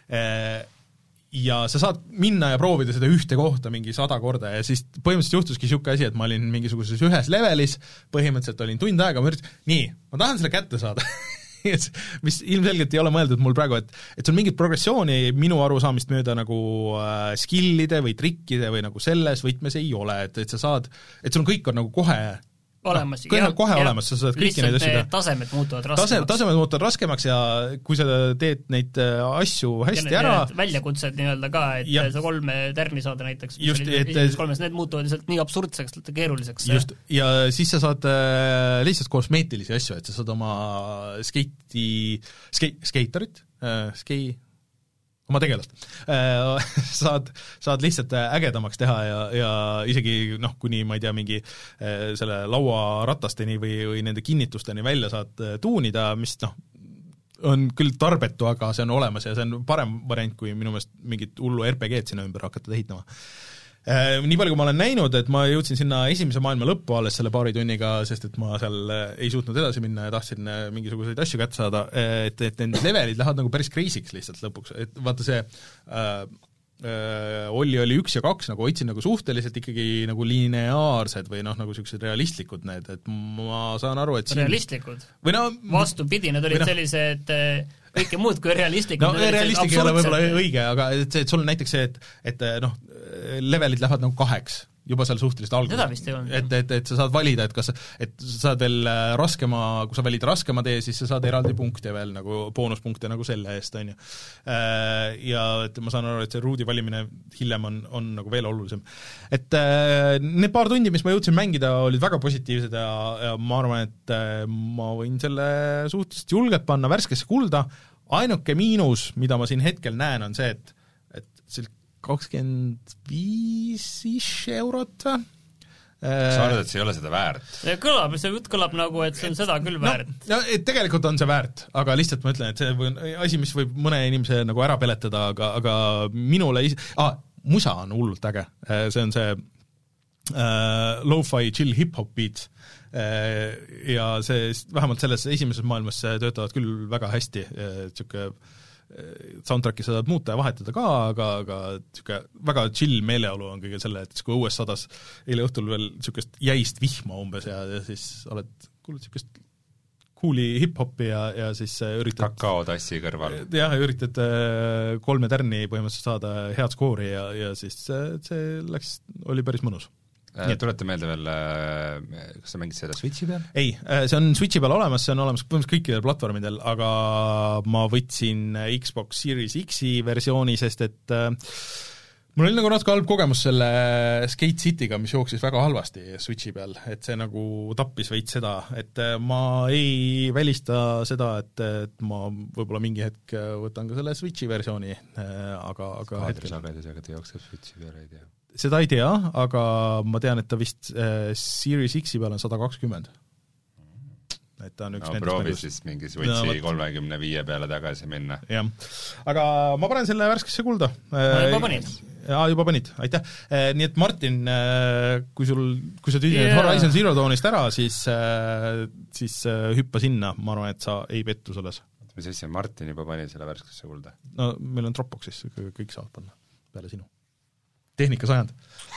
Ja sa saad minna ja proovida seda ühte kohta mingi sada korda ja siis põhimõtteliselt juhtuski niisugune asi, et ma olin mingisuguses ühes levelis, põhimõtteliselt olin tund aega, ma üritasin, nii, ma tahan selle kätte saada mis ilmselgelt ei ole mõeldud mul praegu, et et see on mingit progressiooni minu arusaamist mööda nagu äh, skillide või trikkide või nagu selles võtmes ei ole, et, et sa saad, et sul kõik on nagu kohe olemas, no, kohe, kohe ja, olemas, sa saad kõiki neid asju teha. Tasemed muutuvad raskemaks. Tase, tasemed muutuvad raskemaks ja kui sa teed neid asju hästi ja ära väljakutsed nii-öelda ka, et ja, sa kolme tärni saada näiteks, just, et, kolmes, need muutuvad lihtsalt nii absurdseks, keeruliseks. Just, ja siis sa saad äh, lihtsalt kosmeetilisi asju, et sa saad oma skeiti, skei, skeitarit, äh, skei oma tegelast, saad, saad lihtsalt ägedamaks teha ja, ja isegi noh, kuni ma ei tea, mingi selle lauaratasteni või, või nende kinnitusteni välja saad tuunida, mis noh, on küll tarbetu, aga see on olemas ja see on parem variant, kui minu meelest mingit hullu R P G-d sinna ümber hakata ehitama. Nii palju, kui ma olen näinud, et ma jõudsin sinna esimese maailma lõppu alles selle paari tunniga, sest et ma seal ei suutnud edasi minna ja tahtsin mingisuguseid asju kätte saada, et, et need levelid lähevad nagu päris crazy'ks lihtsalt lõpuks, et vaata see äh, äh, Olli oli üks ja kaks, nagu otsin nagu suhteliselt ikkagi nagu lineaarsed või noh, nagu niisugused realistlikud need, et ma saan aru, et siin realistlikud? Või no vastupidi, need olid no, sellised kõike muud kui realistlikud. No realistlik ei ole võib-olla õige, aga et, et sul on näiteks see, et, et noh, levelid lähevad nagu kaheks, juba seal suhteliselt alguses. Seda vist ei olnud. Et, et, et sa saad valida, et kas et sa saad veel raskema, kui sa valid raskema tee, siis sa saad eraldi punkte veel, nagu boonuspunkte nagu selle eest, on ju. Ja et ma saan aru, et see ruudi valimine hiljem on, on nagu veel olulisem. Et need paar tundi, mis ma jõudsin mängida, olid väga positiivsed ja, ja ma arvan, et ma võin selle suhteliselt julgelt panna värskesse kulda. Ainuke miinus, mida ma siin hetkel näen, on see, et, et see kakskümmend viis eurot või? Sa arvad, et see ei ole seda väärt? See kõlab, see jutt kõlab nagu, et see on seda küll väärt. No, et tegelikult on see väärt, aga lihtsalt ma ütlen, et see on asi, mis võib mõne inimese nagu ära peletada, aga, aga minule ise... Ah, musa on hullult äge. See on see uh, lo-fi chill hip-hop beat uh, ja see vähemalt selles esimeses maailmas töötavad küll väga hästi, niisugune soundtracki sa saad muuta ja vahetada ka, aga, aga niisugune väga chill meeleolu on kõige selle, et kui õues sadas eile õhtul veel niisugust jäist vihma umbes ja, ja siis oled kuulnud niisugust cooli hip-hopi ja, ja siis üritad kakaotassi kõrval. Jah, üritad kolme tärni põhimõtteliselt saada head skoori ja, ja siis see läks, oli päris mõnus. Tulete meelde veel, kas sa mängid seda Switchi peal? Ei, see on Switchi peal olemas, see on olemas põhimõtteliselt kõikidel platvormidel, aga ma võtsin Xbox Series X-i versiooni, sest et äh, mul oli nagu natuke halb kogemus selle Skate Cityga, mis jooksis väga halvasti Switchi peal, et see nagu tappis veits seda, et ma ei välista seda, et, et ma võib-olla mingi hetk võtan ka selle Switchi versiooni, aga, aga hetkel sagedusega ta jookseb Switchi peal, ei tea. Seda ei tea, aga ma tean, et ta vist äh, Series X-i peal on sada kakskümmend. Et ta on üks no proovi mängust. Siis mingi Switchi no, kolmekümne viie peale tagasi minna. Jah, aga ma panen selle värskesse kulda. No, juba panid. Jaa, juba panid, aitäh. Nii et Martin, kui sul, kui sa tüüdid yeah. Horizon Zero Dawnist ära, siis, siis hüppa sinna, ma arvan, et sa ei pettu selles. Mis asja, Martin juba pani selle värskesse kulda? No meil on Dropboxis, kõik saavad panna peale sinu. Tehnika sajand.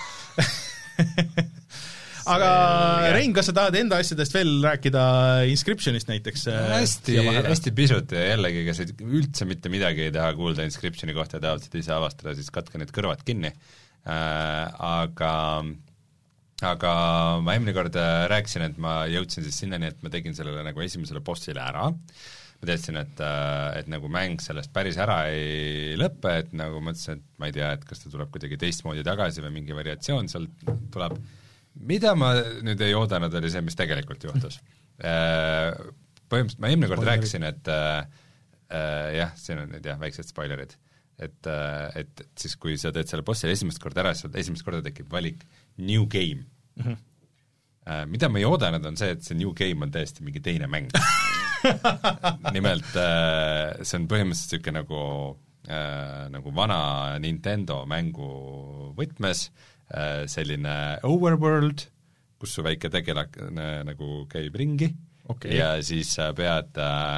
Aga Rein, kas sa tahad enda asjadest veel rääkida Inscriptionist näiteks? Hästi, hästi pisut ja jällegi, kes üldse mitte midagi ei taha kuulda Inscriptioni kohta ja tahavad seda ise avastada, siis katke need kõrvad kinni. Aga, aga ma eelmine kord rääkisin, et ma jõudsin siis sinnani, et ma tegin sellele nagu esimesele bossile ära. Ma teadsin, et, et nagu mäng sellest päris ära ei lõppe, et nagu mõtlesin, et ma ei tea, et kas ta tuleb kuidagi teistmoodi tagasi või mingi variatsioon sealt tuleb. Mida ma nüüd ei oodanud, oli see, mis tegelikult juhtus. Põhimõtteliselt ma eelmine kord rääkisin, et äh, jah, siin on nüüd jah, väiksed spoilerid, et, et siis kui sa teed selle bossile esimest korda ära, siis esimest korda tekib valik New Game. Mm-hmm. Mida ma ei oodanud, on see, et see New Game on täiesti mingi teine mäng. Nimelt see on põhimõtteliselt niisugune nagu, nagu vana Nintendo mängu võtmes, selline overworld, kus su väike tegelane nagu käib ringi okay. ja siis sa pead,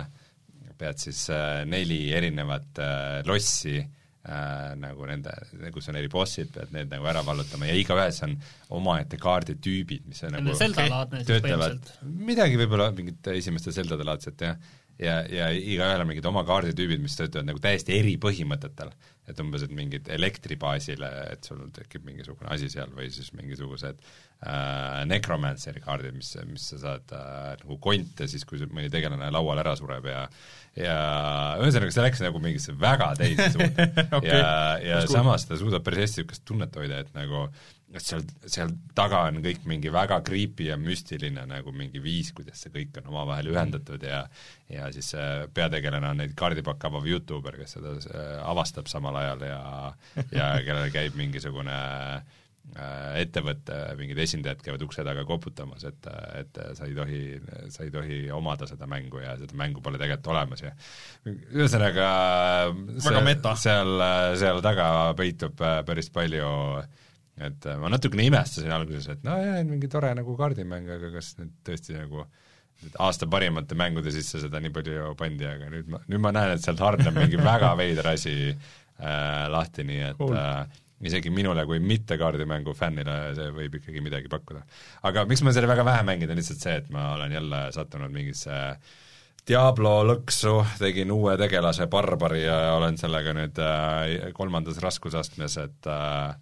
pead siis neli erinevat lossi äh, nagu nende, kus on eri bossid, pead need nagu ära vallutama ja igaühes on omaette kaarditüübid, mis on nagu Zelda-laadne siis põhimõtteliselt. Midagi võib-olla mingit esimeste Zeldade laadset, jah. ja, ja igaühel on mingid oma kaarditüübid, mis töötavad nagu täiesti eri põhimõtetel, et umbes, et mingid elektribaasile, et sul tekib mingisugune asi seal või siis mingisugused äh, necromanceri kaardid, mis, mis sa saad äh, nagu konte siis, kui mõni tegelane laual ära sureb ja ja ühesõnaga see läks nagu mingisse väga teise suunda okay. ja, ja Kus samas ta suudab päris hästi niisugust tunnet hoida, et nagu et seal, seal taga on kõik mingi väga creepy ja müstiline nagu mingi viis, kuidas see kõik on omavahel ühendatud ja ja siis peategelane on neid kaardipakka avav YouTuber, kes seda avastab samal ajal ja ja kellel käib mingisugune ettevõtte, mingid esindajad käivad ukse taga koputamas, et, et sa ei tohi, sa ei tohi omada seda mängu ja seda mängu pole tegelikult olemas ja ühesõnaga see, seal, seal taga peitub päris palju, et ma natukene imestasin alguses, et no jah, mingi tore nagu kaardimäng, aga kas nüüd tõesti nagu aasta parimate mängude sisse seda nii palju pandi, aga nüüd ma, nüüd ma näen, et sealt hargneb mingi väga veider asi äh, lahti, nii et cool. äh, isegi minule kui mitte kaardimängu fännile see võib ikkagi midagi pakkuda. Aga miks ma selle väga vähe mängin, on lihtsalt see, et ma olen jälle sattunud mingisse Diablo lõksu, tegin uue tegelase barbari ja olen sellega nüüd äh, kolmandas raskusastmes, et äh,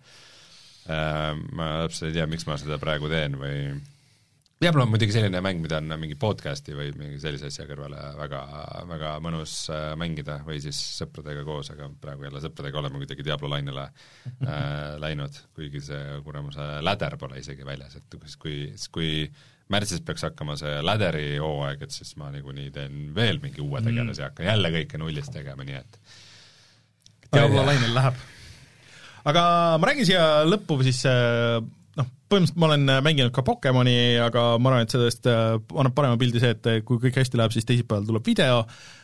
äh, ma täpselt ei tea, miks ma seda praegu teen või Diablo on muidugi selline mäng, mida on mingi podcasti või mingi sellise asja kõrvale väga, väga mõnus mängida või siis sõpradega koos, aga praegu jälle sõpradega oleme kuidagi Diablo lainele äh, läinud, kuigi see kuramuse läder pole isegi väljas, et kui, kui märtsis peaks hakkama see läderi hooaeg, et siis ma niikuinii teen veel mingi uue tegelase ja hakkan jälle kõike nullist tegema, nii et Diablo lainel läheb. Aga ma räägin siia lõppu siis äh, noh, põhimõtteliselt ma olen mänginud ka Pokemoni, aga ma arvan, et sellest annab parema pildi see, et kui kõik hästi läheb, siis teisipäeval tuleb video.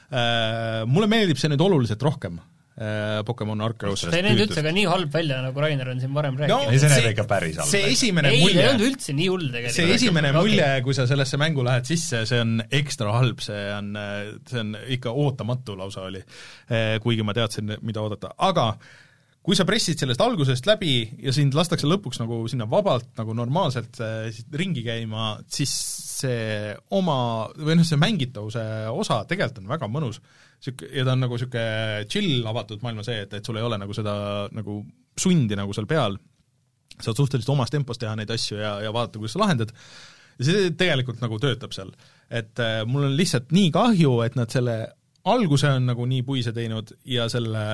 Mulle meeldib see nüüd oluliselt rohkem, Pokemon Arceus. See ei näinud üldse ka nii halb välja, nagu Rainer on siin varem rääkinud. No, ei, see näeb ikka päris halb. See esimene ei, mulje, ei olnud üldse nii hull tegelikult. See esimene mulje, kui sa sellesse mängu lähed sisse, see on ekstra halb, see on, see on ikka ootamatu lausa oli, kuigi ma teadsin, mida oodata, aga kui sa pressid sellest algusest läbi ja sind lastakse lõpuks nagu sinna vabalt nagu normaalselt ringi käima, siis see oma, või noh, see mängitavuse osa tegelikult on väga mõnus. Ja ta on nagu siuke chill avatud maailma see, et, et sul ei ole nagu seda nagu sundi nagu seal peal. Saad suhteliselt omas tempos teha neid asju ja, ja vaadata, kuidas sa lahendad. Ja see tegelikult nagu töötab seal. Et äh, mul on lihtsalt nii kahju, et nad selle alguse on nagu nii puise teinud ja selle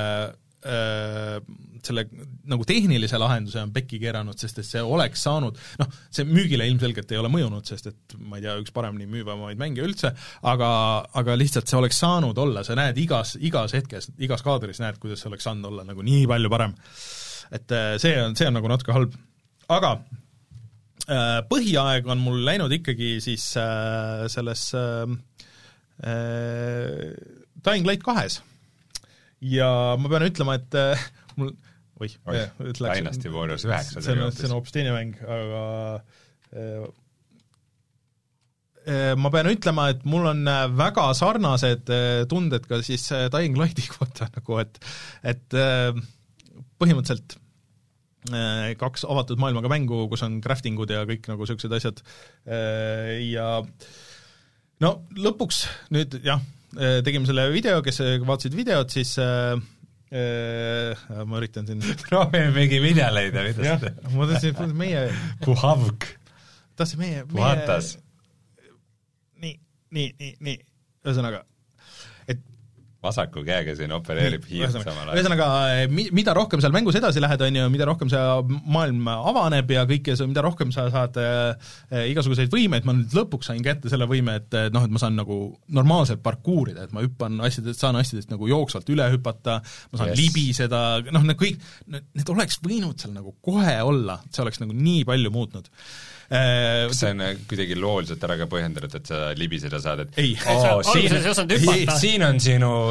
selle nagu tehnilise lahenduse on pekki keeranud, sest et see oleks saanud, noh, see müügile ilmselgelt ei ole mõjunud, sest et ma ei tea, üks paremini müüvamaid mänge üldse, aga, aga lihtsalt see oleks saanud olla, sa näed igas, igas hetkes, igas kaadris näed, kuidas see oleks saanud olla nagu nii palju parem. Et see on, see on nagu natuke halb. Aga põhiaeg on mul läinud ikkagi siis selles äh, Dying Light kahes. Ja ma pean ütlema, et äh, mul oih, Dynasty Warriors üheksa see on, see on hoopis teine mäng, aga äh, äh, ma pean ütlema, et mul on väga sarnased äh, tunded ka siis äh, Dying Lighti kohta, nagu et, et äh, põhimõtteliselt äh, kaks avatud maailmaga mängu, kus on craftingud ja kõik nagu sellised asjad äh, ja no lõpuks nüüd jah, tegime selle video, kes vaatasid videot, siis äh, äh, ma üritan siin proovime mingi video leida, mida seda ma tahtsin, et meie Puhavk tahtsin meie Puhatas nii, nii, nii, nii ühesõnaga, et vasaku käega siin opereerib hiirt samal ajal. Ühesõnaga, mida rohkem seal mängus edasi lähed, on ju, mida rohkem see maailm avaneb ja kõike see, mida rohkem sa saad äh, igasuguseid võimeid, ma nüüd lõpuks sain kätte selle võime, et noh, et ma saan nagu normaalselt parkuurida, et ma hüppan asjadest, saan asjadest nagu jooksvalt üle hüpata, ma saan yes. libiseda, noh, need kõik, need oleks võinud seal nagu kohe olla, see oleks nagu nii palju muutnud. Kas see on kuidagi looliselt ära ka põhjendatud, et sa libiseda saad, et ei, oh, siin, siin on sinu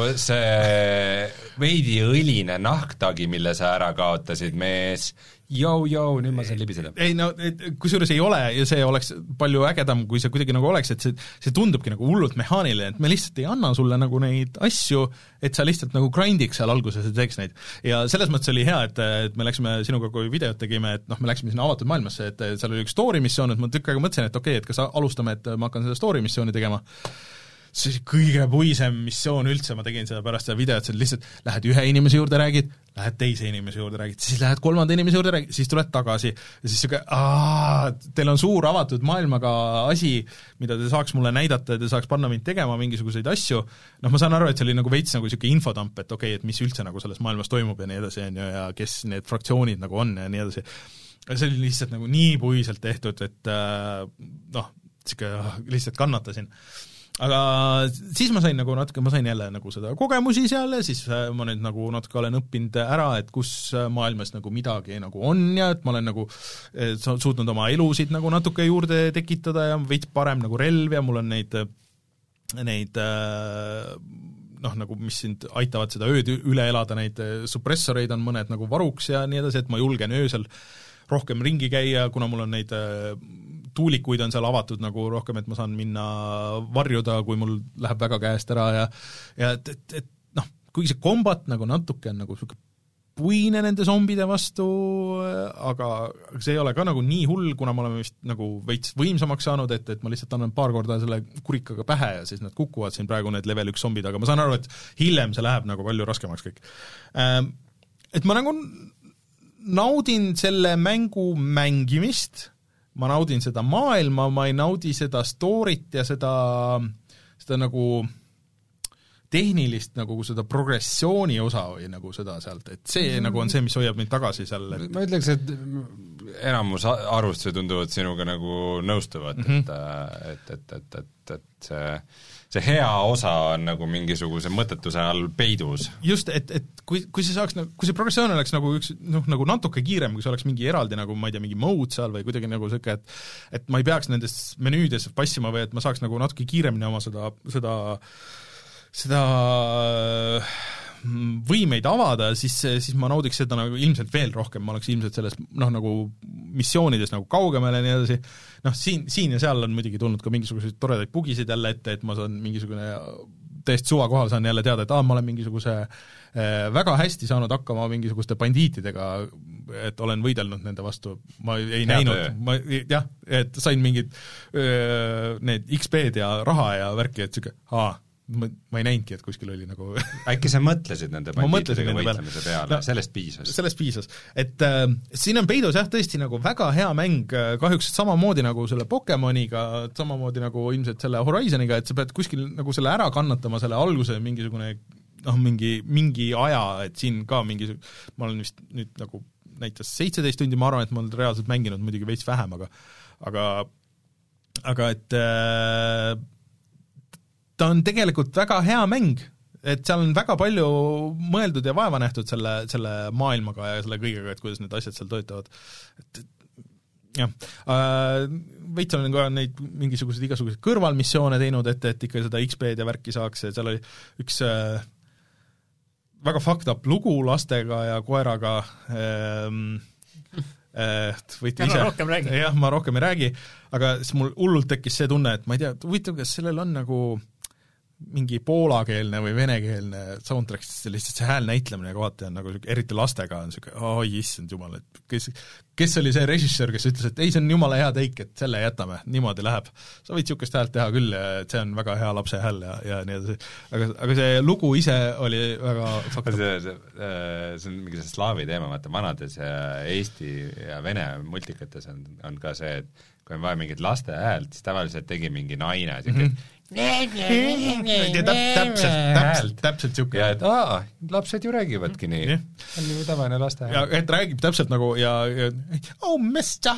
see veidi õline nahktagi, mille sa ära kaotasid, mees, jou-jou, nüüd ma saan libiseda. Ei no, kusjuures ei ole ja see oleks palju ägedam, kui see kuidagi nagu oleks, et see, see tundubki nagu hullult mehaaniline, et me lihtsalt ei anna sulle nagu neid asju, et sa lihtsalt nagu grindiks seal alguses ja teeks neid. Ja selles mõttes oli hea, et, et me läksime sinuga, kui videot tegime, et noh, me läksime sinna avatud maailmasse, et seal oli üks story missioon, et ma tükk aega mõtlesin, et okei okay,, et kas alustame, et ma hakkan seda story missiooni tegema. See kõige puisem missioon üldse, ma tegin seda pärast seda videot, see lihtsalt lähed ühe inimese juurde, räägid, lähed teise inimese juurde, räägid, siis lähed kolmanda inimese juurde, räägid, siis tuled tagasi ja siis siuke, aah, teil on suur avatud maailmaga asi, mida te saaks mulle näidata ja te saaks panna mind tegema mingisuguseid asju, noh, ma saan aru, et see oli nagu veits nagu siuke infotamp, et okei okay,, et mis üldse nagu selles maailmas toimub ja nii edasi, ja kes need fraktsioonid nagu on ja nii edasi. See oli lihtsalt nagu nii puiselt tehtud, et noh, siuke lihtsalt kannatasin. Aga siis ma sain nagu natuke, ma sain jälle nagu seda kogemusi seal ja siis ma nüüd nagu natuke olen õppinud ära, et kus maailmas nagu midagi nagu on ja et ma olen nagu suutnud oma elusid nagu natuke juurde tekitada ja veits parem nagu relv ja mul on neid, neid noh, nagu mis sind aitavad seda ööd üle elada, neid suppressoreid on mõned nagu varuks ja nii edasi, et ma julgen öösel rohkem ringi käia, kuna mul on neid tuulikuid on seal avatud nagu rohkem, et ma saan minna varjuda, kui mul läheb väga käest ära ja ja et, et, et noh, kuigi see kombat nagu natuke on nagu siuke puine nende zombide vastu, aga see ei ole ka nagu nii hull, kuna me oleme vist nagu veits võimsamaks saanud, et, et ma lihtsalt annan paar korda selle kurikaga pähe ja siis nad kukuvad siin praegu need level üks zombid, aga ma saan aru, et hiljem see läheb nagu palju raskemaks kõik. Et ma nagu naudin selle mängu mängimist, ma naudin seda maailma, ma ei naudi seda storyt ja seda, seda nagu tehnilist nagu seda progressiooni osa või nagu seda sealt, et see mm. nagu on see, mis hoiab mind tagasi seal. Et... ma ütleks, et enamus arvustuse tunduvad sinuga nagu nõustuvad mm, -hmm. et, et, et, et, et see, see hea osa on nagu mingisuguse mõttetuse all peidus. Just, et, et kui, kui see saaks, kui see progressioon oleks nagu üks, noh, nagu natuke kiirem, kui see oleks mingi eraldi nagu, ma ei tea, mingi mode seal või kuidagi nagu selline, et et ma ei peaks nendes menüüdes passima või et ma saaks nagu natuke kiiremini oma seda, seda seda võimeid avada, siis, siis ma naudiks seda nagu ilmselt veel rohkem, ma oleks ilmselt selles noh, nagu missioonides nagu kaugemale ja nii edasi, noh, siin, siin ja seal on muidugi tulnud ka mingisuguseid toredaid bugisid jälle ette, et ma saan mingisugune täiesti suva kohal saan jälle teada, et aa, ma olen mingisuguse äh, väga hästi saanud hakkama mingisuguste bandiitidega, et olen võidelnud nende vastu, ma ei ja näinud, ma jah, et sain mingid öö, need X P-d ja raha ja värki, et siuke, aa, ma, ma ei näinudki, et kuskil oli nagu äkki sa mõtlesid nende bandiitidega võitlemise peale, peale. No, sellest piisas? Sellest piisas, et äh, siin on peidus jah tõesti nagu väga hea mäng, kahjuks samamoodi nagu selle Pokemoniga, samamoodi nagu ilmselt selle Horizoniga, et sa pead kuskil nagu selle ära kannatama, selle alguse mingisugune noh, mingi, mingi aja, et siin ka mingi, ma olen vist nüüd nagu näitas seitseteist tundi, ma arvan, et ma olen reaalselt mänginud muidugi veits vähem, aga aga, aga et äh, ta on tegelikult väga hea mäng, et seal on väga palju mõeldud ja vaeva nähtud selle, selle maailmaga ja selle kõigega, et kuidas need asjad seal töötavad. Et jah, äh, veits olen ka neid mingisuguseid igasuguseid kõrvalmissioone teinud, et, et ikka seda X P-d ja värki saaks, et seal oli üks äh, väga fucked up lugu lastega ja koeraga, ähm, äh, võite ise, jah, ma rohkem ei räägi, aga siis mul hullult tekkis see tunne, et ma ei tea, huvitav, kas sellel on nagu mingi poolakeelne või venekeelne soundtrack, siis lihtsalt see hääl näitlemine kohati on nagu eriti lastega on siuke, oi issand jumal, et kes, kes oli see režissöör, kes ütles, et ei, see on jumala hea teik, et selle jätame, niimoodi läheb. Sa võid siukest häält teha küll ja et see on väga hea lapse hääl ja, ja nii edasi. Aga, aga see lugu ise oli väga faktor. See, see, see on mingi see slaavi teema, vaata vanades ja Eesti ja Vene multikates on, on ka see, et kui on vaja mingit laste häält, siis tavaliselt tegi mingi naine, siuke mm -hmm. täpselt, täpselt, täpselt siuke. ja et aa, lapsed ju räägivadki nii yeah.. on ju tavaline laste hääl. ja et räägib täpselt nagu ja, ja oh mister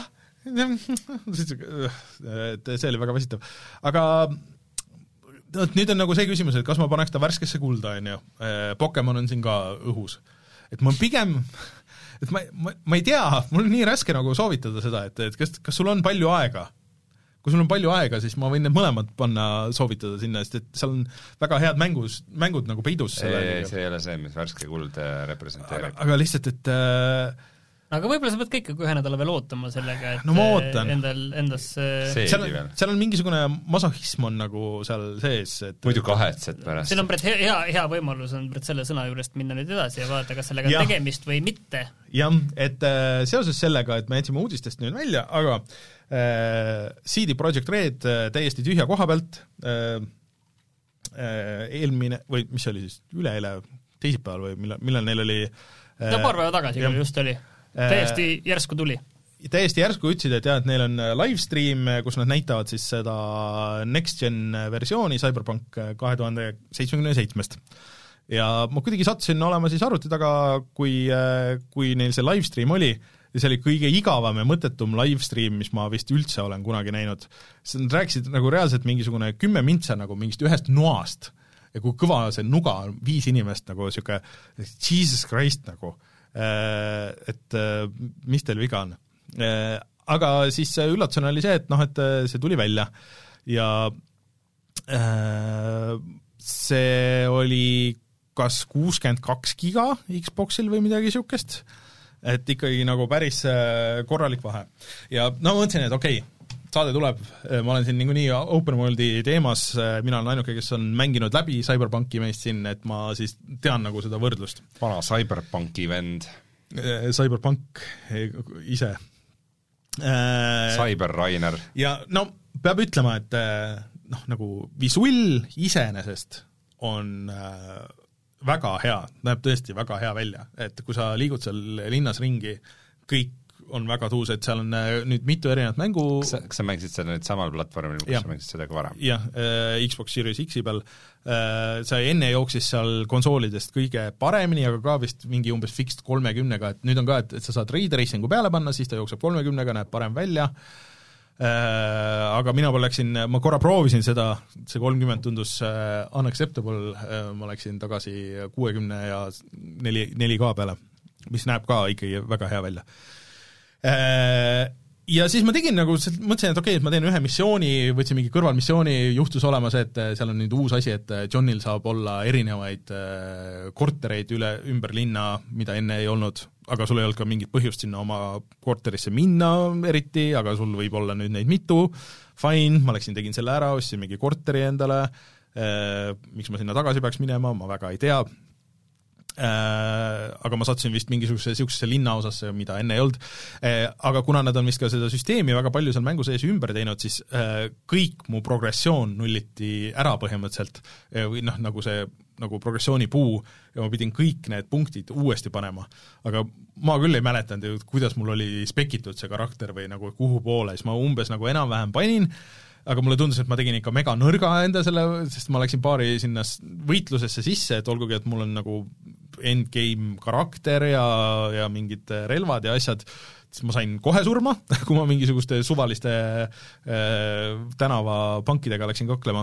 et see oli väga väsitav. aga nüüd on nagu see küsimus, et kas ma paneks ta värskesse kulda, on ju. Pokemon on siin ka õhus. et ma pigem et ma, ma, ma ei tea, mul on nii raske nagu soovitada seda, et, et kas, kas sul on palju aega, kui sul on palju aega, siis ma võin need mõlemad panna soovitada sinna, sest et seal on väga head mängus, mängud nagu peidus. ei, see ei ole see, mis värske kuld representeerib. Aga, aga lihtsalt, et äh, aga võib-olla sa pead ka ikka ühe nädala veel ootama sellega, et no ma ootan. endal, endas seal on, seal on mingisugune masohism on nagu seal sees. Et, muidu kahetsed pärast. siin on Brett hea, hea võimalus on Brett selle sõna juurest minna nüüd edasi ja vaadata, kas sellega on tegemist või mitte. jah, et äh, seoses sellega, et me jätsime uudistest nüüd välja, aga äh, C D Projekt Red äh, täiesti tühja koha pealt äh, äh, eelmine, või mis see oli siis, üleeile teisipäeval või millal, millal neil oli äh, no paar päeva tagasi, kui just oli täiesti järsku tuli. Täiesti järsku ütlesid, et jah, et neil on livestream, kus nad näitavad siis seda next-gen versiooni Cyberpunk kahe tuhande seitsmekümne seitsmest. Ja ma kuidagi sattusin olema siis arvuti taga, kui, kui neil see livestream oli, ja see oli kõige igavam ja mõttetum livestream, mis ma vist üldse olen kunagi näinud. Nad rääkisid nagu reaalselt mingisugune kümme mintsa nagu mingist ühest noast ja kui kõva see nuga on, viis inimest nagu siuke Jesus Christ nagu et mis teil viga on. Aga siis üllatusena oli see, et noh, et see tuli välja ja see oli kas kuuskümmend kaks giga Xboxil või midagi siukest, et ikkagi nagu päris korralik vahe. Ja no mõtlesin, et okei, okay, saade tuleb, ma olen siin niikuinii open world'i teemas, mina olen ainuke, kes on mänginud läbi Cyberpunki meist siin, et ma siis tean nagu seda võrdlust. Vana Cyberpunki vend. Cyberpunk ise. Cyber Rainer. Ja no peab ütlema, et noh, nagu visuell iseenesest on väga hea, näeb tõesti väga hea välja, et kui sa liigud seal linnas ringi, kõik on väga tuus, et seal on nüüd mitu erinevat mängu. Kas sa, kas sa mängisid seda nüüd samal platvormil, kus ja. sa mängisid seda ka varem? Jah, Xbox Series X-i peal. Sa enne jooksis seal konsoolidest kõige paremini, aga ka vist mingi umbes fixed kolmekümnega, et nüüd on ka, et, et sa saad Ray Tracingu peale panna, siis ta jookseb kolmekümnega, näeb parem välja. Aga mina pole läksin, ma korra proovisin seda, see kolmkümmend tundus unacceptable, ma läksin tagasi kuuekümne ja neli K peale, mis näeb ka ikkagi väga hea välja. Ja siis ma tegin nagu, mõtlesin, et okei, et ma teen ühe missiooni, võtsin mingi kõrvalmissiooni, juhtus olema see, et seal on nüüd uus asi, et Johnil saab olla erinevaid kortereid üle, ümber linna, mida enne ei olnud, aga sul ei olnud ka mingit põhjust sinna oma korterisse minna eriti, aga sul võib olla nüüd neid mitu, fine, ma läksin, tegin selle ära, ostsin mingi korteri endale, miks ma sinna tagasi peaks minema, ma väga ei tea, Äh, aga ma sattusin vist mingisuguse siuksesse linnaosasse, mida enne ei olnud, äh, aga kuna nad on vist ka seda süsteemi väga palju seal mängu sees ümber teinud, siis äh, kõik mu progressioon nulliti ära põhimõtteliselt äh, või noh, nagu see nagu progressiooni puu ja ma pidin kõik need punktid uuesti panema, aga ma küll ei mäletanud, kuidas mul oli spekitud see karakter või nagu kuhu poole, siis ma umbes nagu enam-vähem panin, aga mulle tundus, et ma tegin ikka mega nõrga enda selle, sest ma läksin paari sinna võitlusesse sisse, et olgugi, et mul on nagu endgame karakter ja, ja mingid relvad ja asjad, siis ma sain kohe surma, kui ma mingisuguste suvaliste äh, tänavapankidega läksin kaklema.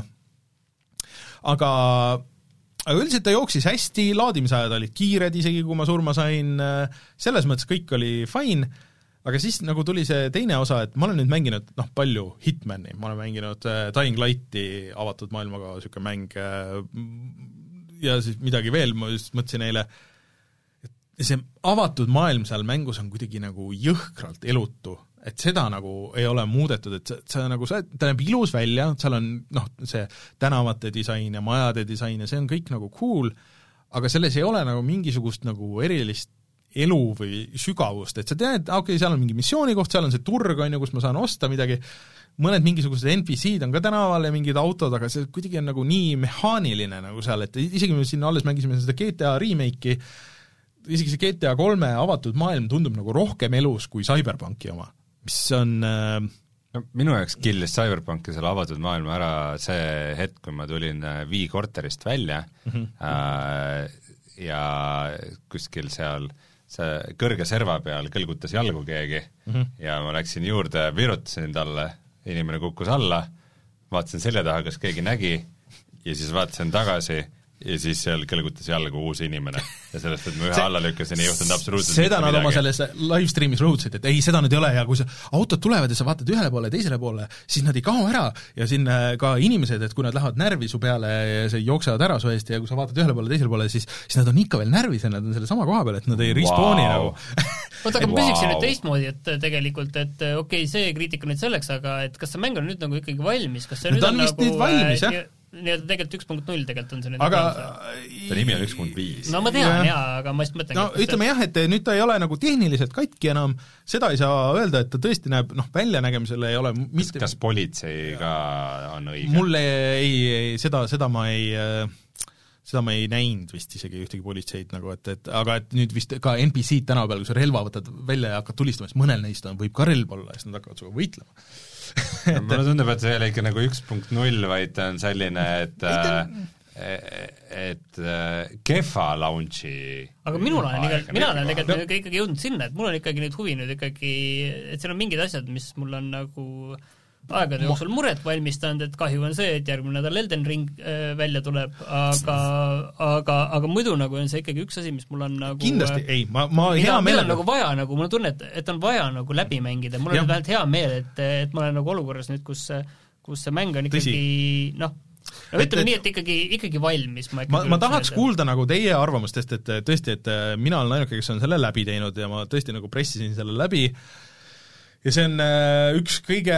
Aga, aga üldiselt ta jooksis hästi, laadimisajad olid kiired, isegi kui ma surma sain, selles mõttes kõik oli fine, aga siis nagu tuli see teine osa, et ma olen nüüd mänginud noh, palju Hitmani, ma olen mänginud äh, Dying Lighti, avatud maailmaga niisugune mäng äh, ja siis midagi veel, ma just mõtlesin eile, et see avatud maailm seal mängus on kuidagi nagu jõhkralt elutu, et seda nagu ei ole muudetud, et see, see nagu, see, ta näeb ilus välja, seal on noh, see tänavate disain ja majade disain ja see on kõik nagu cool, aga selles ei ole nagu mingisugust nagu erilist elu või sügavust, et sa tead, et okei, seal on mingi missiooni koht, seal on see turg, on ju, kus ma saan osta midagi, mõned mingisugused N P C-d on ka tänaval ja mingid autod, aga see kuidagi on nagu nii mehaaniline nagu seal, et isegi me siin alles mängisime seda G T A remake'i, isegi see G T A kolme avatud maailm tundub nagu rohkem elus kui Cyberpunki oma, mis on äh... no, minu jaoks killis Cyberpunki selle avatud maailma ära see hetk, kui ma tulin Wii korterist välja mm -hmm. äh, ja kuskil seal see kõrge serva peal kõlgutas jalgu keegi mm -hmm. ja ma läksin juurde, virutasin talle, inimene kukkus alla, vaatasin selja taha, kas keegi nägi ja siis vaatasin tagasi ja siis seal kõlgutas jalga uus inimene ja sellest, et ma ühe see, alla lükkasin, ei juhtunud absoluutselt seda nad oma selles live streamis rõhutasid, et ei, seda nüüd ei ole ja kui sa autod tulevad ja sa vaatad ühele poole ja teisele poole, siis nad ei kao ära ja siin ka inimesed, et kui nad lähevad närvi su peale ja see jooksevad ära su eest ja kui sa vaatad ühele poole ja teisele poole, siis, siis nad on ikka veel närvis ja nad on selle sama koha peal, et nad ei respawni wow. nagu oota, aga ma wow. küsiksin nüüd teistmoodi, et tegelikult, et okei okay,, see kriitika nüüd selleks, aga et kas see mäng on nüüd nagu ikkagi valmis, kas see no, nüüd on, on vist nüüd valmis, jah? nii-öelda tegelikult üks punkt null tegelikult on see nüüd aga ta nimi on üks punkt viis. no ma tean, jaa, aga ma just mõtlen no ütleme jah, et nüüd ta ei ole nagu tehniliselt katki enam, seda ei saa öelda, et ta tõesti näeb, noh, väljanägemisele ei ole mitte... kas politseiga on õige? mulle ei, ei, seda, seda ma ei seda ma ei näinud vist isegi ühtegi politseid nagu, et, et aga et nüüd vist ka N P C-d tänapäeval, kui sa relva võtad välja ja hakkad tulistama, siis mõnel neist on, võib ka relv olla ja siis nad hakkavad suga võitlema et... mulle tundub, et see ei ole ikka nagu üks punkt null, vaid ta on selline, et et kehva launchi aga minul on ikkagi, mina olen tegelikult no. ikkagi jõudnud sinna, et mul on ikkagi nüüd huvi nüüd ikkagi, et seal on mingid asjad, mis mul on nagu aegade jooksul muret valmistanud, et kahju on see, et järgmine nädal Elden Ring äh, välja tuleb, aga aga, aga muidu nagu on see ikkagi üks asi, mis mul on nagu kindlasti, ei, ma, ma mida, hea meelega nagu vaja, nagu mul on tunne, et, et on vaja nagu läbi mängida, mul on vähemalt hea meel, et, et ma olen nagu olukorras nüüd, kus, kus see mäng on ikkagi noh, no ütleme nii, et ikkagi, ikkagi valmis. Ma, ma, ma tahaks kuulda nagu teie arvamustest, et tõesti, et mina olen ainuke, kes on selle läbi teinud ja ma tõesti nagu pressisin selle läbi ja see on üks kõige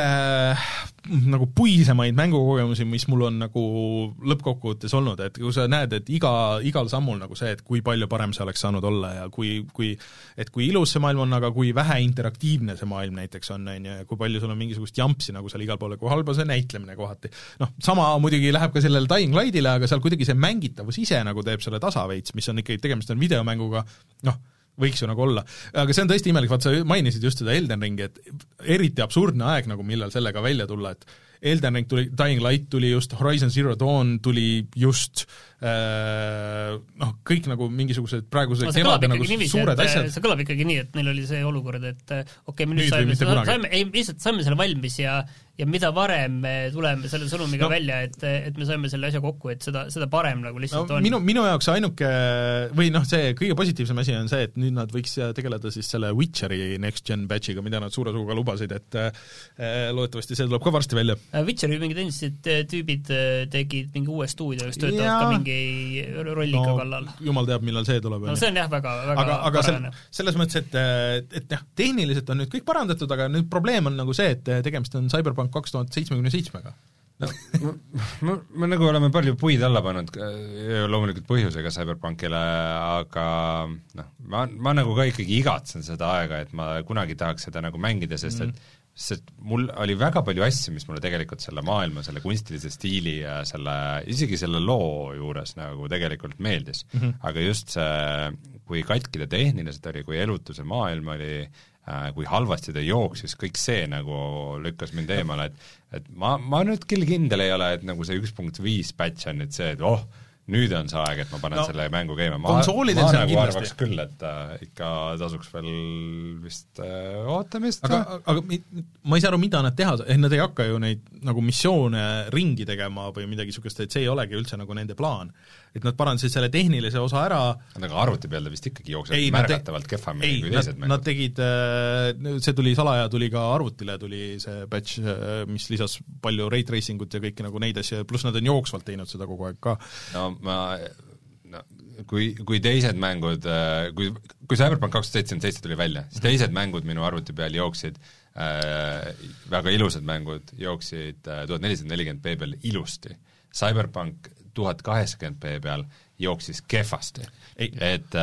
nagu puisemaid mängukogemusi, mis mul on nagu lõppkokkuvõttes olnud, et kui sa näed, et iga, igal sammul nagu see, et kui palju parem see oleks saanud olla ja kui, kui et kui ilus see maailm on, aga kui vähe interaktiivne see maailm näiteks on, on ju, ja kui palju sul on mingisugust jampsi nagu seal igal poole, kui halba see näitlemine kohati. Noh, sama muidugi läheb ka sellele Dying Lightile, aga seal kuidagi see mängitavus ise nagu teeb selle tasaveits, mis on ikkagi, tegemist on videomänguga, noh, võiks ju nagu olla. Aga see on tõesti imelik, vaat sa mainisid just seda Elden Ringi, et eriti absurdne aeg nagu millal sellega välja tulla, et Elden Ring tuli, Dying Light tuli just, Horizon Zero Dawn tuli just, äh, noh, kõik nagu mingisugused praeguse no, kevade nagu niiviisi, suured et, asjad. See kõlab ikkagi nii, et neil oli see olukord, et okei okay,, me nüüd, nüüd saime, saime, ei, lihtsalt saime selle valmis ja ja mida varem me tuleme selle sõnumiga no, välja, et, et me saime selle asja kokku, et seda, seda parem nagu lihtsalt no, on. Minu, minu jaoks ainuke, või noh, see kõige positiivsem asi on see, et nüüd nad võiks tegeleda siis selle Witcheri Next Gen batchiga, mida nad suure suuga lubasid, et äh, loodetavasti see tuleb ka varsti välja. Witcheri mingid endised tüübid tegid mingi uue stuudio, kes töötavad ja, ka mingi rollika no, kallal. Jumal teab, millal see tuleb. No see on jah väga, väga aga, aga parane. Selles mõttes, et, et jah, tehniliselt on nüüd kõik parandatud, aga nüüd probleem on nagu see, et tegemist on Cyberpunk kaks tuhat seitsekümmend-seitsmega. No, ma, ma, ma nagu oleme palju puid alla pannud, loomulikult põhjusega Cyberpunkile, aga noh, ma, ma nagu ka ikkagi igatsen seda aega, et ma kunagi tahaks seda nagu mängida, sest mm. et sest mul oli väga palju asju, mis mulle tegelikult selle maailma, selle kunstilise stiili ja selle, isegi selle loo juures nagu tegelikult meeldis mm. -hmm. aga just see, kui katki ta tehniliselt oli, kui elutuse maailm oli, kui halvasti ta jooksis, kõik see nagu lükkas mind eemale, et et ma, ma nüüd küll kindel ei ole, et nagu see üks punkt viis patch on nüüd see, et oh, nüüd on see aeg, et ma panen no, selle mängu käima. Ma, ma nagu arvaks küll, et äh, ikka tasuks veel vist äh, ootamist. Aga, aga ma ei saa aru, mida nad teha, nad ei hakka ju neid nagu missioone ringi tegema või midagi niisugust, et see ei olegi üldse nagu nende plaan. Et nad parandasid selle tehnilise osa ära. Aga arvuti peal ta vist ikkagi jookseb märgatavalt te... kehvamini kui teised mängud. Nad tegid, see tuli salaja, tuli ka arvutile, tuli see patch, mis lisas palju ray tracingut ja kõiki nagu neid asju, pluss nad on jooksvalt teinud seda kogu aeg ka. No ma, no, kui, kui teised mängud, kui, kui Cyberpunk kaks tuhat seitsekümmend seitse tuli välja, siis teised mängud minu arvuti peal jooksid äh, väga ilusad mängud, jooksid äh, tuhat nelisada nelikümmend p peal ilusti. Cyberpunk tuhat kaheksakümmend p peal jooksis kehvasti. Et,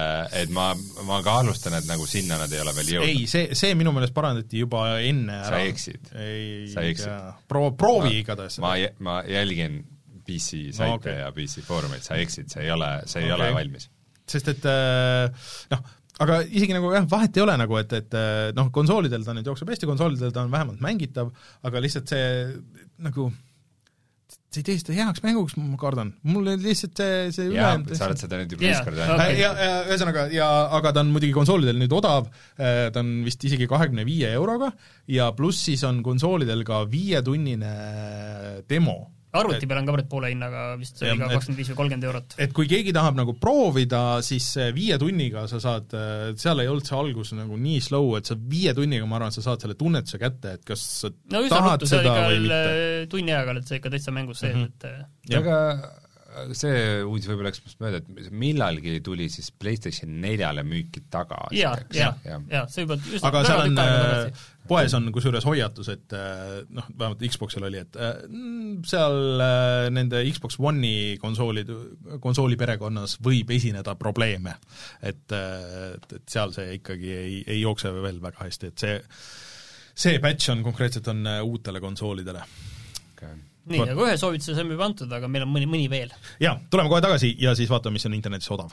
et ma, ma ka alustan, et nagu sinna nad ei ole veel jõudnud. Ei, see, see minu meelest parandati juba enne ära. Sa eksid. Ei, sa eksid. Pro, proovi igatahes. Ma, ma jälgin P C saite no, okay. ja P C foorumeid, sa eksid, see ei ole, see ei okay. ole valmis. Sest et noh, aga isegi nagu jah, vahet ei ole nagu, et, et noh, konsoolidel ta nüüd jookseb hästi, konsoolidel ta on vähemalt mängitav, aga lihtsalt see nagu see ei tee seda heaks mänguks, ma kardan. Mul lihtsalt see, see jaa, sa oled seda nüüd juba yeah. viis korda okay. ja, ja ühesõnaga, ja aga ta on muidugi konsoolidel nüüd odav, ta on vist isegi kahekümne viie euroga ja pluss siis on konsoolidel ka viietunnine demo, arvuti peal on ka võrd poole hinnaga, vist see oli ka kakskümmend viis või kolmkümmend eurot. Et kui keegi tahab nagu proovida, siis viie tunniga sa saad, seal ei olnud see algus nagu nii slow, et sa viie tunniga, ma arvan, sa saad selle tunnetuse kätte, et kas sa no, tahad ruttu, seda või mitte. Tunni ajaga oled sa ikka täitsa mängus sees, mm -hmm. et aga see uudis võib-olla läks must mööda, et millalgi tuli siis PlayStation neljale müüki tagasi. jaa, jaa, jaa, see juba just aga seal on, poes on kusjuures hoiatus, et noh, vähemalt Xboxil oli, et seal nende Xbox One'i konsoolid, konsooli perekonnas võib esineda probleeme. Et, et, et seal see ikkagi ei, ei jookse veel väga hästi, et see, see patch on konkreetselt on uutele konsoolidele. Okay. Nii, aga ühe soovituse saime juba antud, aga meil on mõni, mõni veel. Jaa, tuleme kohe tagasi ja siis vaatame, mis on internetis odav.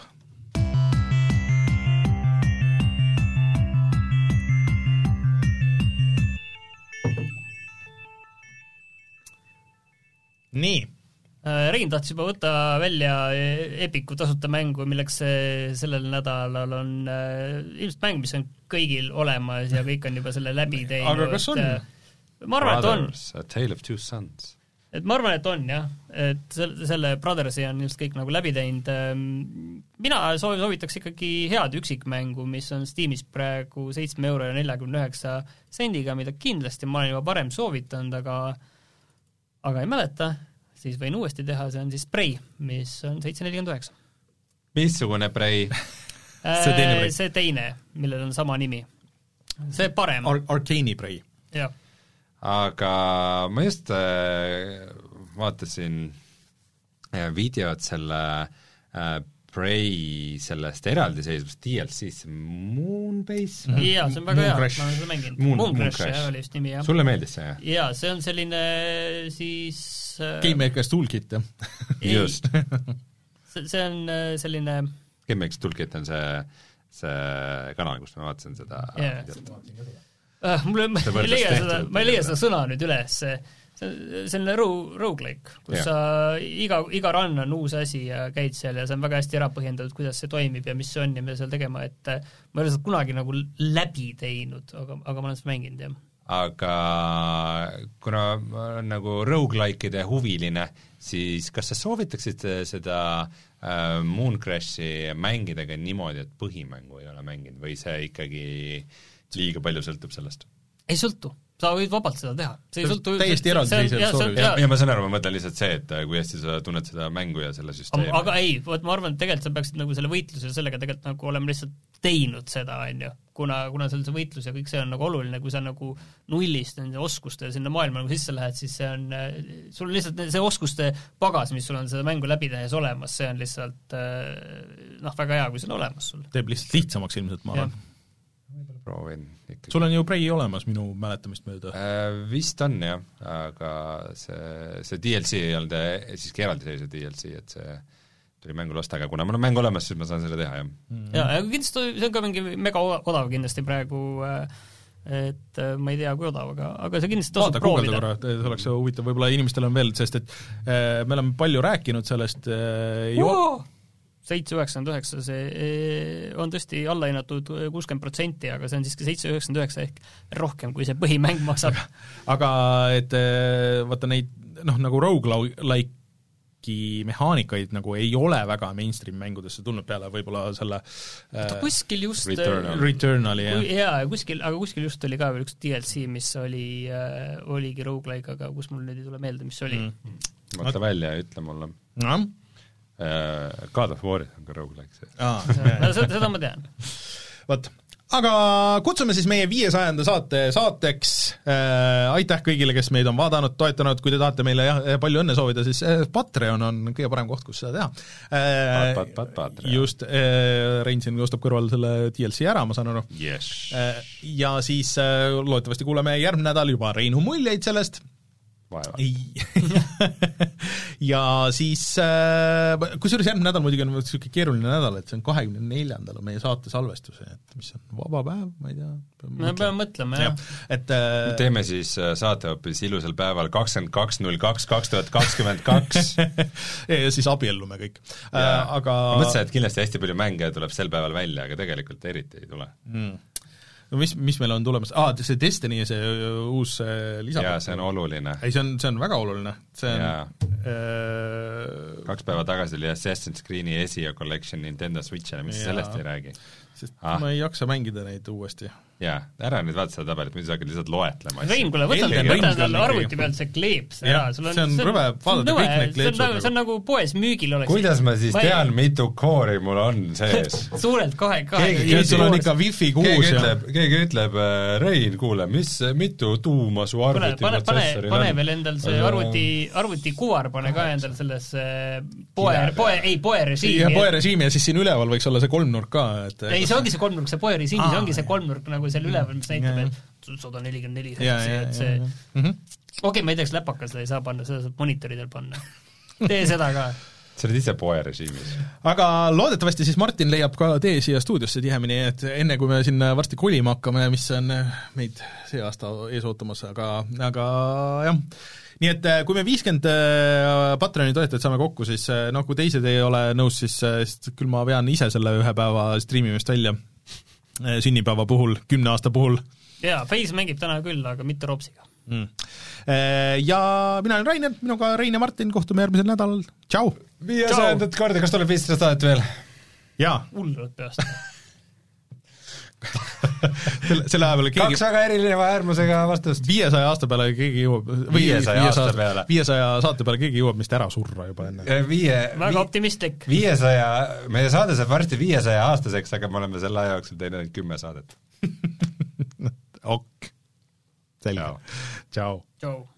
Nii. Rein tahtis juba võtta välja Epicu tasuta mängu, milleks sellel nädalal on ilmselt mäng, mis on kõigil olemas ja kõik on juba selle läbi teinud. Aga kas on? Ma arvan, Brothers, et on. A Tale of Two Sons. Et ma arvan, et on, jah. Et selle, selle Brothersi on just kõik nagu läbi teinud. Mina soovi, soovitaks ikkagi head üksikmängu, mis on Steamis praegu seitsme euro ja neljakümne üheksa sendiga, mida kindlasti ma olen juba parem soovitanud, aga aga ei mäleta, siis võin uuesti teha, see on siis Prey, mis on seitse nelikümmend üheksa. Missugune Prey? see teine Prey? See teine, millel on sama nimi. See parem. Ar- Arcane'i Prey. Jah. Aga ma just äh, vaatasin äh, videot selle äh, Prey sellest eraldiseisvust D L C-st, Moonbase? Mm-hmm. Jaa, see on väga hea, ma olen seda mänginud. Moon, Moon Moon Crash, jah, oli just nimi, jah. Sulle meeldis see, jah? Jaa, see on selline siis Game Makers Toolkit, jah? Just. see, see on selline Game Makers Toolkit on see, see kanal, kus ma vaatasin seda yeah. Uh, mulle, ma, ei leia seda, ma ei leia seda sõna nüüd üles, see on selline roguelike, kus ja. sa iga, iga run on uus asi ja käid seal ja see on väga hästi ära põhjendatud, kuidas see toimib ja mis see on ja mida seal tegema, et ma ei ole seda kunagi nagu läbi teinud, aga, aga ma olen seda mänginud, jah. Aga kuna ma olen nagu roguelikeide huviline, siis kas sa soovitaksid seda äh, Moon Crashi mängidega niimoodi, et põhimängu ei ole mänginud või see ikkagi liiga palju sõltub sellest? Ei sõltu, sa võid vabalt seda teha. See ei sõltu täiesti eraldiseisvalt story. Ja, ja ma saan aru, ma mõtlen lihtsalt see, et kui hästi sa tunned seda mängu ja selle süsteemi. Aga ei, võt, ma arvan, et tegelikult sa peaksid nagu selle võitluse ja sellega tegelikult nagu olema lihtsalt teinud seda, on ju, kuna, kuna seal see võitlus ja kõik see on nagu oluline, kui sa nagu nullist nende oskuste sinna maailma nagu sisse lähed, siis see on, sul on lihtsalt see oskuste pagas, mis sul on seda mängu läbi tehes olemas, see on lihtsalt noh, väga hea, kui see on olemas sul. Teeb lihtsalt lihtsamaks ilmselt, ma arvan. Proovin ikkagi. Sul on ju Prey olemas minu mäletamist mööda äh,? Vist on jah, aga see, see D L C ei olnud siiski eraldiseisev D L C, et see tuli mängu lasta, aga kuna mul on mäng olemas, siis ma saan selle teha, jah. Mm. Ja, ja kindlasti see on ka mingi mega odav kindlasti praegu, et ma ei tea, kui odav, aga, aga see kindlasti tasub Vaata, proovida. Vaata, kuugelda korra, see oleks huvitav, võib-olla inimestel on veel, sest et äh, me oleme palju rääkinud sellest äh, jo- oh! seitse üheksakümmend üheksa, see on tõesti allahinnatud kuuskümmend protsenti, aga see on siiski seitse üheksakümmend üheksa ehk rohkem, kui see põhimäng maksab. aga et vaata neid, noh, nagu roguelike'i mehaanikaid nagu ei ole väga mainstream mängudesse tulnud peale võib-olla selle ta kuskil just Returnal. Returnali, jah. Jaa, kuskil, aga kuskil just oli ka veel üks D L C, mis oli, äh, oligi roguelike, aga kus mul nüüd ei tule meelde, mis oli. Mm. Mõtle välja ja ütle mulle. No. God of War on ka roguelike see. Ah, seda, seda ma tean. Vot, aga kutsume siis meie viiesajanda saate saateks, äh, aitäh kõigile, kes meid on vaadanud, toetanud, kui te tahate meile jah, palju õnne soovida, siis äh, Patreon on kõige parem koht, kus seda teha äh,. Pat, pat, pat, Patreon. Just, äh, Rein siin ostab kõrval selle D L C ära, ma saan aru yes. äh,. Ja siis äh, loodetavasti kuuleme järgmine nädal juba Reinu muljeid sellest. Ja siis äh, kusjuures järgmine nädal muidugi on niisugune keeruline nädal, et see on kahekümne neljandal meie saate salvestus, et mis on vaba päev, ma ei tea. Me peame mõtlema, jah. Et, äh, teeme siis saate hoopis ilusal päeval kakskümmend kaks null kaks kaks tuhat kakskümmend kaks ja siis abiellume kõik. Äh, aga... ma mõtlesin, et kindlasti hästi palju mänge tuleb sel päeval välja, aga tegelikult eriti ei tule mm. no mis, mis meil on tulemas, aa, see Destiny, see uus lisa-. jaa, see on oluline. ei, see on, see on väga oluline, see on äh... kaks päeva tagasi oli Assassin's Creed'i Ezio Collection Nintendo Switch'ile, mis sa sellest ei räägi? Sest ah. ma ei jaksa mängida neid uuesti. jaa, ära nüüd vaata seda tabelit, muidu sa hakkad lihtsalt loetlema. Rein, kuule, võta talle arvuti pealt see kleeps ära. see on rõve, vaadata kõik need kleepsud. See on nagu poes müügil oleks. kuidas ma siis tean, mitu koori mul on sees? Suurelt kahe, kahe. sul on ikka Wi-Fi kuus. Keegi ütleb, keegi ütleb, Rein, kuule, mis, mitu tuuma su arvuti protsessoril on? Pane veel endal see arvuti, arvuti kuvar, pane ka endal selles poe, poe, ei, poe režiimi. ja poe režiimi ja siis siin üleval võiks olla see kolmnurk ka. ei, see ongi see kolmnurk, see poe režiimi, see ongi see kolmnurk nagu seal üleval, mis näitab, et sada nelikümmend neli hertsi, et see okei okay,, ma ei teaks läpaka, seda ei saa panna, seda saab monitoridel panna. Tee seda ka. sa oled ise poe režiimis. Aga loodetavasti siis Martin leiab ka tee siia stuudiosse tihemini, et enne kui me siin varsti kolima hakkame, mis on meid see aasta ees ootamas, aga, aga jah, nii et kui me viiskümmend Patreoni toetajat saame kokku, siis noh, kui teised ei ole nõus, siis, siis küll ma vean ise selle ühe päeva streamimist välja sünnipäeva puhul, kümne aasta puhul. jaa, Face mängib täna küll, aga mitte Ropsiga. Mm. Ja mina olen Rainer, minuga Rein ja Martin, kohtume järgmisel nädalal, tšau! viiesajandat korda, kas tuleb viissada saadet veel? jaa. Hullud peast. selle, selle aja peale keegi kaks väga erineva äärmusega vastust. viiesaja aasta peale keegi jõuab viiesaja aasta peale. viiesaja saate peale keegi jõuab vist ära surra juba enne. Viie, väga optimistlik. viiesaja, meie saade saab varsti viiesaja aastaseks, aga me oleme selle aja jooksul teinud kümme saadet. ok. selge. Tšau. Tšau.